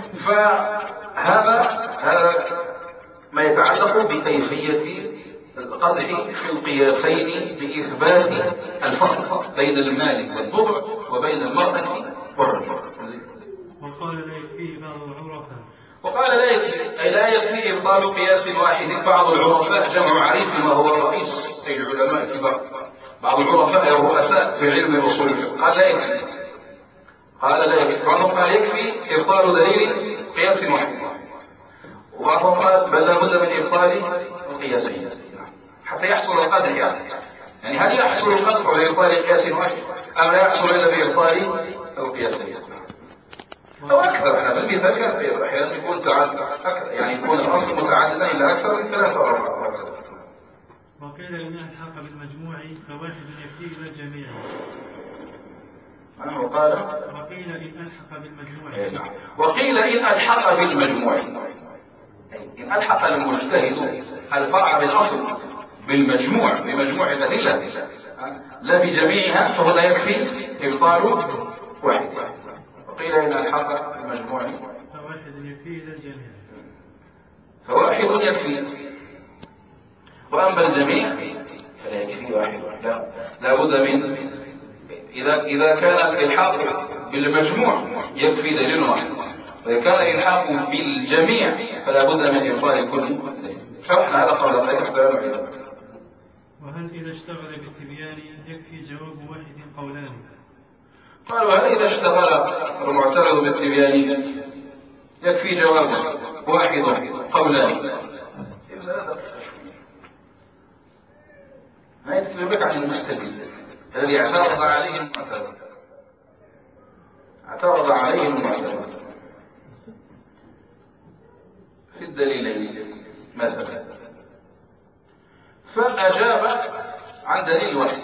فهذا ما يتعلق بكيفية القدح في القياسين بإثبات الفرق بين المال والبضع وبين المرأة والرجل. وقال لا يكفيه بعض عرفا، وقال لا يكفي، أي لا يكفي إبطال قياس واحد. بعض العرفاء جمع عريف ما هو الرئيس أي العلماء الكبار، بعض العرفاء الرؤساء في علم أصول الفقه قال لا يكفي، قال لا يكفي. بعضهم قال يكفي إبطال دليل قياس واحد، وبعضهم قال بل لا بد من إبطال القياسين حتى يحصل القدح. يعني هل يحصل القدح بإبطال قياس واحد أم لا يحصل إلا بإبطال القياسين أو أكثر؟ أنا في المثال كان أحيانا يكون يعني يكون الأصل متعددا إلى أكثر من 3 أو 4. وقيل إن ألحق بالمجموع فواحد يكفي إلى الجميع. وقيل إن ألحق بالمجموع. وقيل إن ألحق بالمجموع، إن ألحق المجتهد الفرع بالأصل بالمجموع، بمجموع الأدلة لا بجميعها، فهنا يكفي إبطال واحد. وقيل إن ألحق بالمجموع فواحد يكفي إلى الجميع، فواحد يكفي، وأما الجميع فلا يكفي واحد. لا بد من إذا كان الإلحاق بالمجموع يكفي دليل واحد، وإذا كان الإلحاق بالجميع فلا بد من إبطال كل دليل. شرحنا هذا قبل ذلك حتى لا نعيده. وهل إذا اشتغل بالتبيان يكفي جواب واحد قولان؟ قالوا هل إذا اشتغل المعترض بالتبيان يكفي جواب واحد قولان؟ ما يتكلمك عن المستدل الذي اعترض عليه المعترض، اعترض عليه المعترض في الدليلين مثلا، فأجاب عن دليل واحد.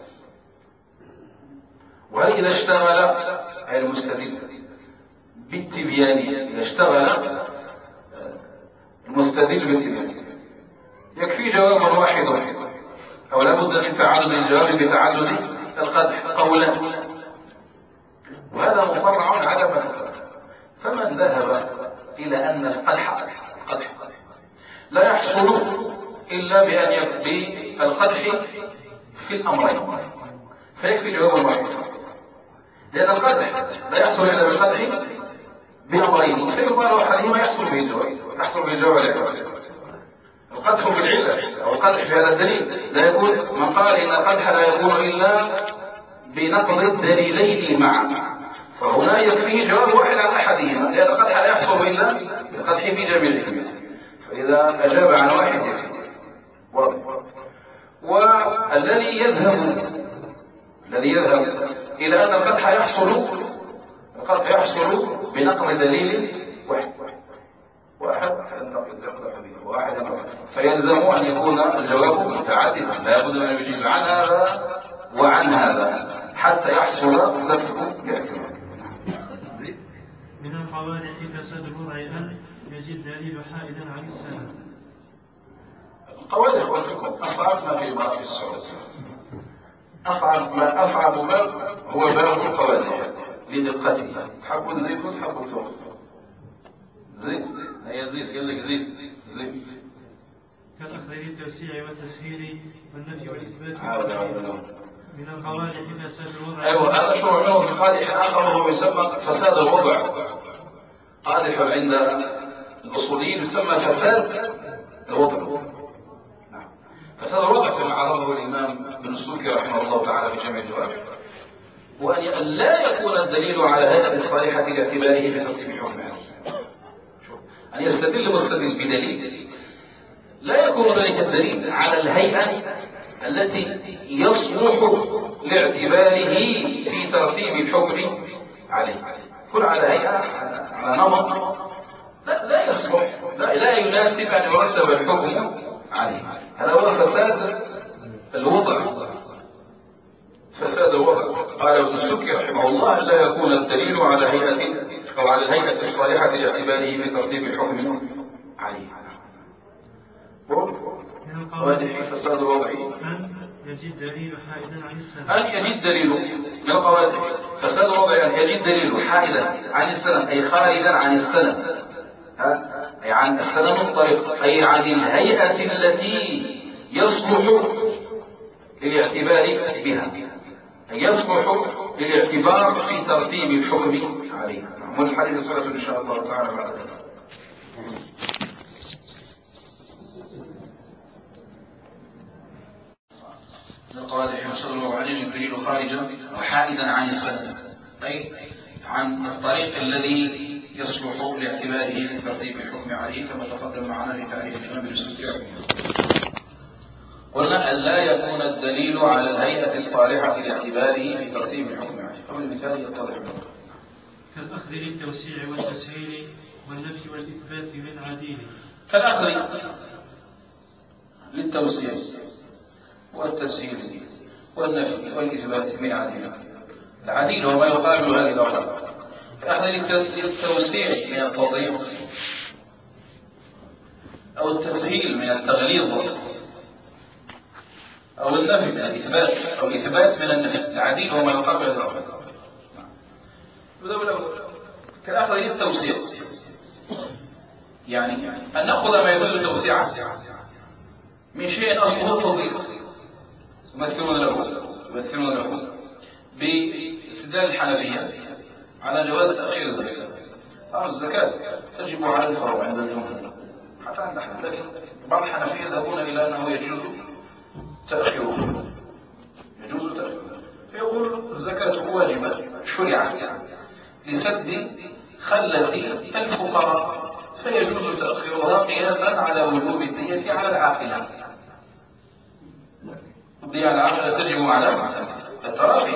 وهل إذا اشتغل المستدل بالتبيان، إذا اشتغل المستدل بالتبيان يكفي جواب واحد أو لا بد من تعدد الجواب بتعدد القدح قولا، وهذا مفرع على ما ذكر. فمن ذهب إلى أن القدح لا يحصل إلا بأن بالقدح في الأمرين فيكفي جواب واحد، لأن القدح لا يحصل إلا بالقدح بأمرين، فيقال أحدهما يحصل به الجواب الاعتراضي. القدح في العلة أو القدح في هذا الدليل لا يكون، من قال إن القدح لا يكون إلا بنقض الدليلين معا، فهنا يكفيه جواب واحد عن أحدهما، لأن القدح لا يحصل إلا بالقدح في جميعهما، فإذا أجاب عن واحد يكفي. واضح. والذي يذهب إلى أن القدح يحصل بنقض دليل واحد فيلزم أن يكون الجواب متعددا، لا بد أن يجيب عن هذا وعن هذا حتى يحصل دفع الاحتمال. من القواعد فساد الوضع أن يجد دليل حائدا عن السنة. القواعد إخوانكم أصعب ما في مراكز السعود، أصعب ما هو باب القواعد لدقته. تحبوا نزيد وتحبوا تروح زيد، هي زيد قال لك زيد كالأخذ للتوسيع والتسهيل والنفي والإثبات. من القواعد فساد الوضع. أيوة، هذا شرع منه في قادح آخر وهو يسمى فساد الوضع. قادح عند الأصوليين يسمى فساد الوضع. فساد الوضع كما عرفه الإمام ابن السلكي رحمه الله تعالى في جامع الجواب، وأن لا يكون الدليل على هيئة الصالحة باعتباره في ترتيب الحكم عليه. أن يستدل مستدل بدليل لا يكون ذلك الدليل على الهيئة التي يصلح لاعتباره في ترتيب الحكم عليه. كل على هيئة على نمط لا يصلح، لا يناسب أن يرتب الحكم عليه. هذا هو فساد الوضع. فساد الوضع قال ابن السكي رحمه الله لا يكون الدليل على هيئة أو على الهيئة الصالحة لاعتباره في ترتيب الحكم عليه. واضح فساد الوضع أن يجد دليل حائدا عن السند. أن يجد دليل من القواعد فساد الوضع أن يجد دليل حائدا عن السند، أي خارجا عن السند، أي عن السند الطريق، أي عن الهيئة التي يصلح للاعتبار بها، أي يصلح للاعتبار في ترتيب الحكم عليها. والحديث صلى إن شاء الله تعالى بعد ذلك. القوادح يحصل الله عليه الدليل خارجا أو حائدا عن السند، أي عن الطريق الذي يصلح لاعتباره في ترتيب الحكم عليه، كما تقدم معنا في تعريف الإمام السكري. قلنا أن لا يكون الدليل على الهيئة الصالحة لاعتباره في ترتيب الحكم عليه. كل مثال يتضح كالأخذ للتوسيع والتسهيل والنفي والإثبات من عديله. كالأخذ للتوسيع والتسهيل والنفي والإثبات من عديله. العديل هو ما يقابل هذه الأوراق. كالأخذ للتوسيع من التضييق، أو التسهيل من التغليظ، أو النفي من الإثبات، أو الإثبات من النفي. العديل هو ما يقابل هذه الأوراق. كالأخذ للتوسيع، يعني أن نأخذ ما يدل توسيعا من شيء أصله تضييق، يمثلون له باستدلال الحنفية على جواز تأخير الزكاة. طبعا الزكاة تجب على الفرع عند الجمهور حتى عند أحد، لكن بعض الحنفية يذهبون إلى أنه يجوز تأخيره، فيقول الزكاة واجبة شرعت لسد خلة الفقراء، فيجوز تأخيرها قياسا على وجوب الدية على العاقلة. الدية على العاقلة تجب على التراخي،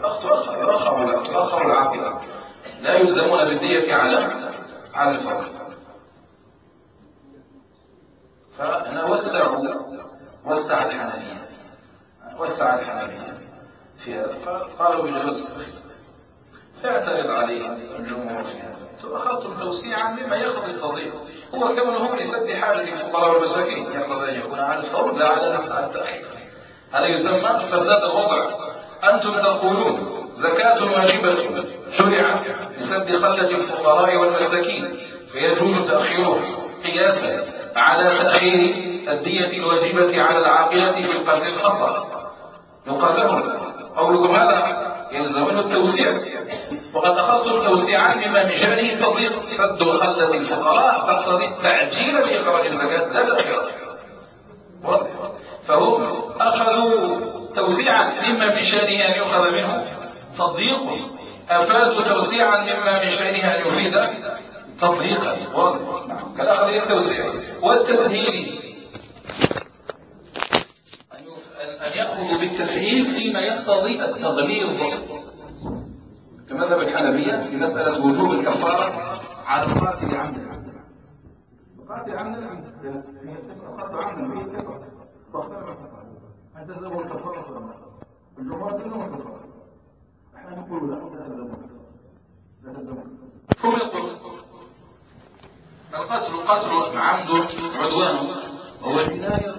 تؤخر العاقلة، لا يلزمون بالدية على الفرد. فأنا وسع الحنفية في هذا، فقالوا بجواز فاعترض عليه الجمهور في هذا. أخذتم توسيعا مما يقضي التضييق، هو كونه لسد حاجة الفقراء والمساكين، يقضي أن يكون على الفور لا على التأخير. هذا يسمى فساد الوضع. أنتم تقولون زكاة واجبة شرعت لسد خلة الفقراء والمساكين، فيجوز تأخيرها قياسا على تأخير الدية الواجبة على العاقلة في القتل الخطأ. يقال لهم قولكم هذا يلزم منه التوسيع، وقد أخذتم توسيعا مما من شأنه التضييق. سد خلة الفقراء تقتضي التعجيل بإخراج الزكاة لا تأخيرها، فهم أخذوا توسيعا مما من شأنه أن يؤخذ منه تضييق، أفادوا توسيعا مما من شأنه أن يفيد تضييقا. كالأخذ للتوسيع والتسهيل، أن يأخذوا بالتسهيل فيما يقتضي التغليظ، كمذهب الحنفية في مسألة وجوب الكفارة على القاتل عمدا. القاتل عمدا هل تلزمه الكفارة ولا لا؟ الجمهور تلزمه الكفارة، احنا نقول لا تلزمه. ثم يقول القتل عمد عدوان هو جناية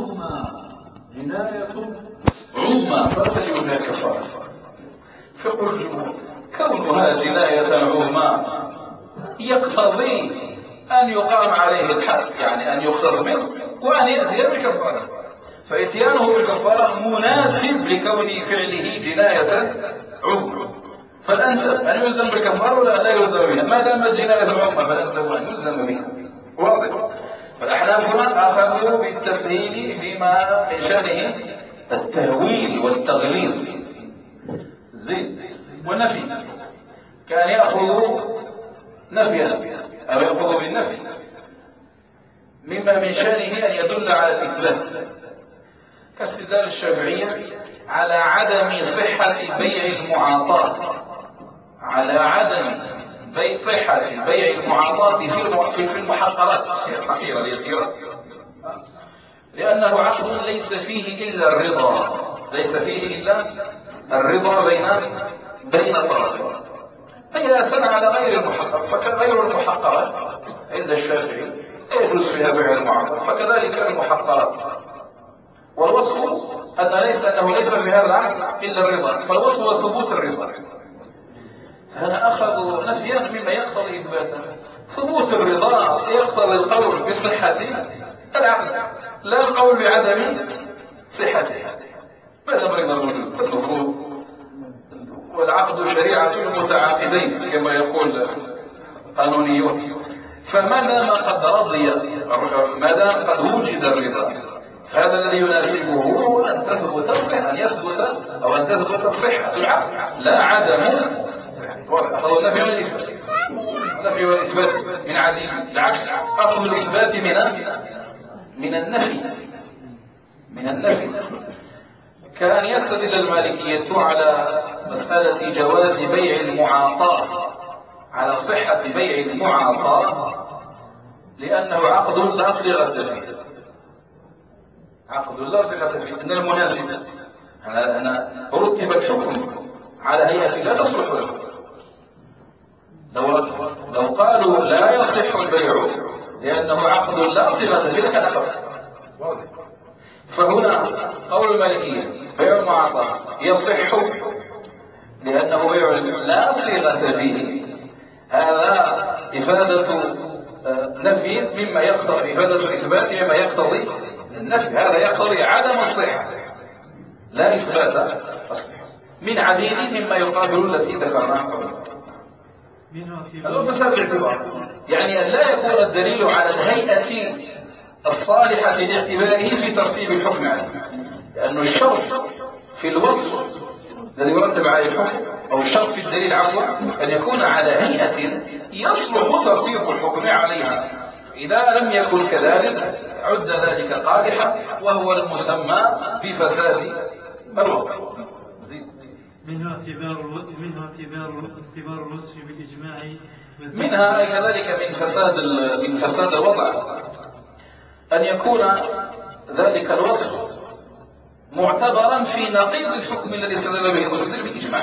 عظمى فلا تجب فيها كفارة. فيقول الجمهور كونها جناية عظمى يقتضي أن يقام عليه الحد، يعني أن يقتص منه وأن يأتي بالكفارة، فإتيانه بالكفارة مناسب لكون فعله جناية عظمى. فالأنسب أن يلزم بالكفارة ولا لا يلزم بها؟ ما دامت جناية عظمى فالأنسب أن يلزم بها. واضح. فالأحناف أخذوا بالتسهيل فيما من شأنه التهويل والتغليظ زين والنفي، كان يأخذ نفيا أو يأخذ بالنفي مما من شأنه أن يدل على الإثبات، كاستدلال الشافعية على عدم صحة بيع المعاطاة، على عدم صحة بيع المعاطاة في المحقرات الحقيرة اليسيرة، لأنه عقد ليس فيه إلا الرضا، ليس فيه إلا الرضا بين طرفين، قياسا على غير المحقر. فكغير المحقرات عند الشافعي يجوز فيها بيع المعاطاة، فكذلك المحقرات. والوصف أنه ليس في هذا العقد إلا الرضا، فالوصف هو ثبوت الرضا. هنا أخذوا نفيا مما يقتضي إثباتا. ثبوت الرضا يقتضي القول بصحة العقد، لا القول بعدم صحته. ماذا بين الرجل المفروض، والعقد شريعة المتعاقدين كما يقول قانونيون، فما دام قد رضي، ما دام قد وجد الرضا، فهذا الذي يناسبه هو أن تثبت الصحة، أن يثبت أو أن تثبت صحة العقد لا عدم أخذ النفي من الإثبات، النفي والإثبات من عديم، العكس أخذ الإثبات من النفي، من النفي. كان يستدل المالكية على مسألة جواز بيع المعاطاة، على صحة بيع المعاطاة، لأنه عقد لا صيغة فيه، عقد لا صيغة فيه، إن المناسب أنا رتب الحكم على هيئة لا تصلح له. لو قالوا لا يصح البيع لأنه عقد لا صيغة فيه لكان أقرب. فهنا قول المالكية بيع المعاطاة يصح لأنه بيع لا صيغة فيه، هذا إفادة نفي مما يقتضي، إفادة إثبات مما يقتضي النفي، هذا يقتضي عدم الصحة لا إثبات الصحة، من عديد مما يقابل التي ذكرناها قبل. هذا فساد الاعتبار، يعني أن لا يكون الدليل على الهيئة الصالحة لاعتباره في ترتيب الحكم عليه، لأنه الشرط في الوصف الذي يرتب عليه الحكم، أو الشرط في الدليل عفوا، أن يكون على هيئة يصلح ترتيب الحكم عليها. إذا لم يكن كذلك عد ذلك قادحا، وهو المسمى بفساد الوضع. منها اعتبار الوصف بالإجماع، منها كذلك من فساد الوضع أن يكون ذلك الوصف معتبرا في نقيض الحكم الذي استدل به المستدل بالإجماع،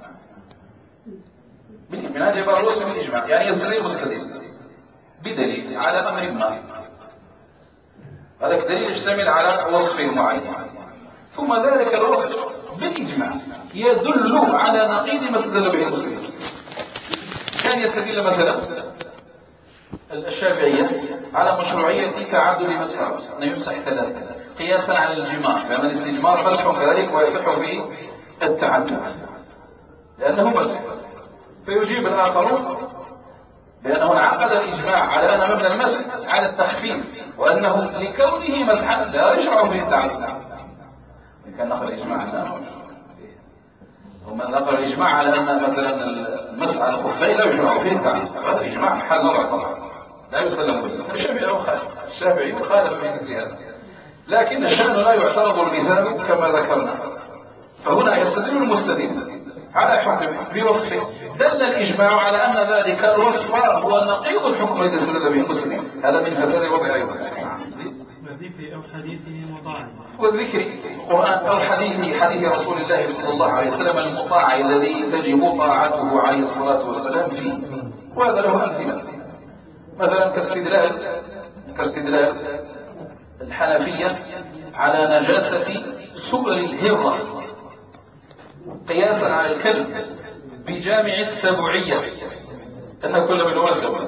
من اعتبار الوصف بالإجماع، يعني يستدل المستدل بدليل على أمر ما، هذا الدليل يشتمل على وصف معين، ثم ذلك الوصف بالإجماع يدل على نقيض ما استدل به المستدل. كان يستدل مثلا الشافعية على مشروعية تعدد مسح الرأس، أن يمسح ثلاثة قياسا على الجمار، لأن الاستجمار مسح كذلك ويصح فيه التعدد لأنه مسح. فيجيب الآخرون بأنه انعقد الإجماع على أن مبنى المسح على التخفيف، وأنه لكونه مسحا لا يشرع فيه التعدد. كان نقل الإجماع لا، هم نقل الإجماع على أن مثلا المسح على الخفين لا يشرع فيه التعدد، هذا إجماع محل نظر طبعا لا يسلم به. الشافعي مخالف في مثل هذا، لكن الشأن لا يعترض المثال كما ذكرنا. فهنا يستدل المستدل على حكم بوصفه دل الإجماع على أن ذلك الوصف هو نقيض الحكم الذي استدل به المستدل، هذا من فساد الوضع أيضا. والذكر أو حديثه مطاع، والذكر القرآن أو حديث رسول الله صلى الله عليه وسلم المطاع الذي تجب طاعته عليه الصلاة والسلام فيه. وهذا له أمثلة، مثلا كاستدلال الحنفية على نجاسة سؤر الهرة قياسا على الكلب بجامع السبعية، أن كل من هو سبع،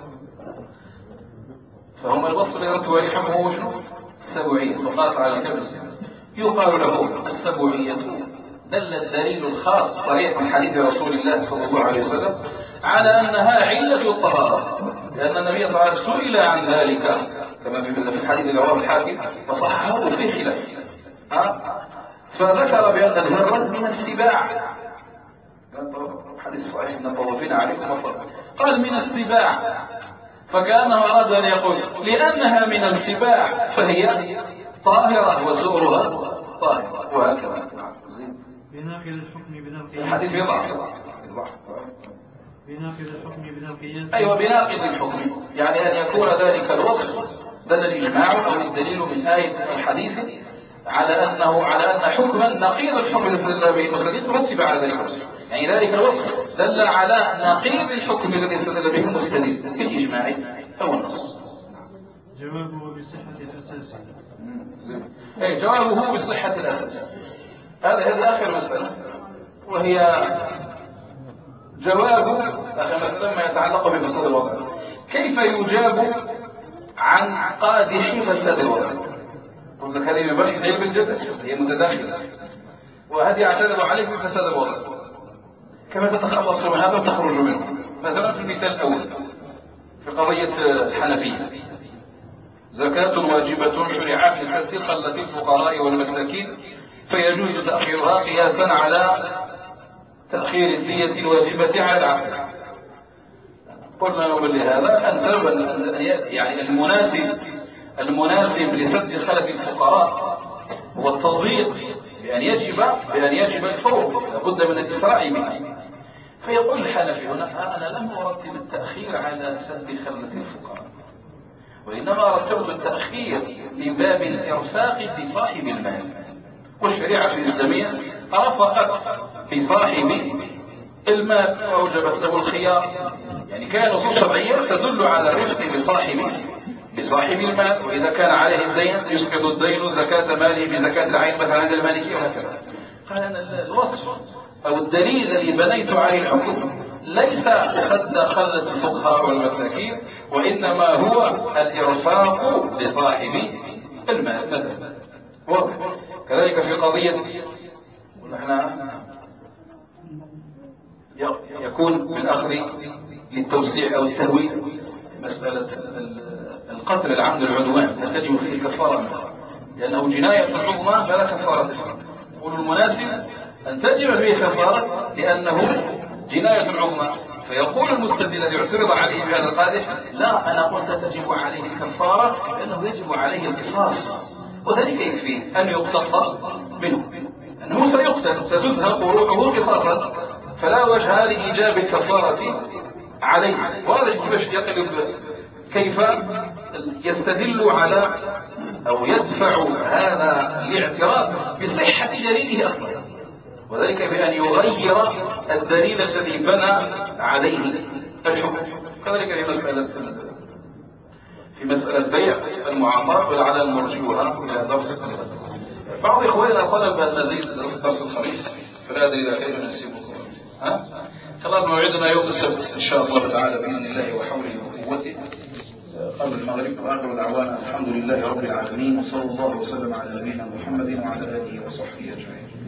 فهم الوصف الذي يرتب عليه حكمه هو شنو؟ السبعية، تقاس على الكلب السبع. يقال له السبعية دل الدليل الخاص صريح من حديث رسول الله صلى الله عليه وسلم على أنها علة الطهارة، لأن النبي صلى الله عليه وسلم سئل عن ذلك كما في الحديث اللي رواه الحاكم وصححه في خلاف، فذكر بأن الهرة من السباع، حديث صحيح ان الطوافين عليكم الطرف، قال من السباع، فكأنه أراد أن يقول لأنها من السباع فهي طاهرة وسؤرها طاهرة، وهكذا. بناقض الحكم بلا القياس، الحديث يضعف بناقض الحكم بلا القياس، أيوة بناقض الحكم، يعني أن يكون ذلك الوصف دل الإجماع أو الدليل من آية أو حديث على أن حكما نقيض الحكم الذي استدل به المستدل رتب على ذلك الوصف، يعني ذلك الوصف دل على نقيض الحكم الذي استدل به المستدل بالإجماع أو النص. جوابه بصحة الأساس، أي جوابه بصحة الأساس، هذه آخر مسألة، وهي جواب آخر مسألة ما يتعلق بفساد الوضع. كيف يجاب عن قادح فساد الوضع؟ قلت لك هذه مباحث علم الجدل هي متداخلة، وهذه يعترض عليك بفساد الوضع، كما تتخلص من هذا وتخرج منه. مثلا في المثال الأول في قضية الحنفية، زكاة واجبة شرعت لسد خلة الفقراء والمساكين فيجوز تأخيرها قياسا على تأخير الدية الواجبة على العقل. قلنا نقول لهذا أن سبب يعني المناسب لسد خلة الفقراء هو التضييق بأن يجب الفور، لابد من الإسراع به. فيقول الحنفي هنا أنا لم أرتب التأخير على سد خلة الفقراء، وإنما رتبت التأخير من باب الإرفاق بصاحب المال، والشريعة الإسلامية رفقت بصاحب المال وأوجبت له الخيار. يعني كان نصوص شرعية تدل على الرفق بصاحب المال، وإذا كان عليه الدين يسقط الدين زكاة ماله في زكاة العين مثلا عند المالكية وهكذا. قال أنا الوصف أو الدليل الذي بنيت عليه الحكم ليس سد خلة الفقراء والمساكين، وإنما هو الإرفاق بصاحب المال مثلا. كذلك في قضية نحن يكون بالأخذ للتوسيع أو التهويل، مسألة القتل العمد العدوان هل تجب فيه الكفارة؟ لأنه جناية عظمى فلا كفارة فيه. يقول المناسب أن تجب فيه كفارة لأنه جناية عظمى. فيقول المستدل الذي اعترض عليه بهذا القادح لا، أنا قلت تجب عليه الكفارة لأنه يجب عليه القصاص، وذلك يكفي أن يقتص منه، أنه سيقتل ستزهق روحه قصاصا، فلا وجه لإيجاب الكفارة عليه. واضح كيف يستدل على أو يدفع هذا الاعتراض بصحة دليله أصلا، وذلك بأن يغير الدليل الذي بنى عليه الحكم. كذلك في مسألة بيع المعاملات ولعل نرجوها إلى درس بعض إخواننا طلب المزيد درس الخميس، فلا أدري إذا كيف نحسبه. خلاص موعدنا يوم السبت إن شاء الله تعالى بإذن الله وحوله وقوته قبل المغرب. وآخر دعوانا الحمد لله رب العالمين، وصلى الله وسلم على نبينا محمد وعلى آله وصحبه أجمعين.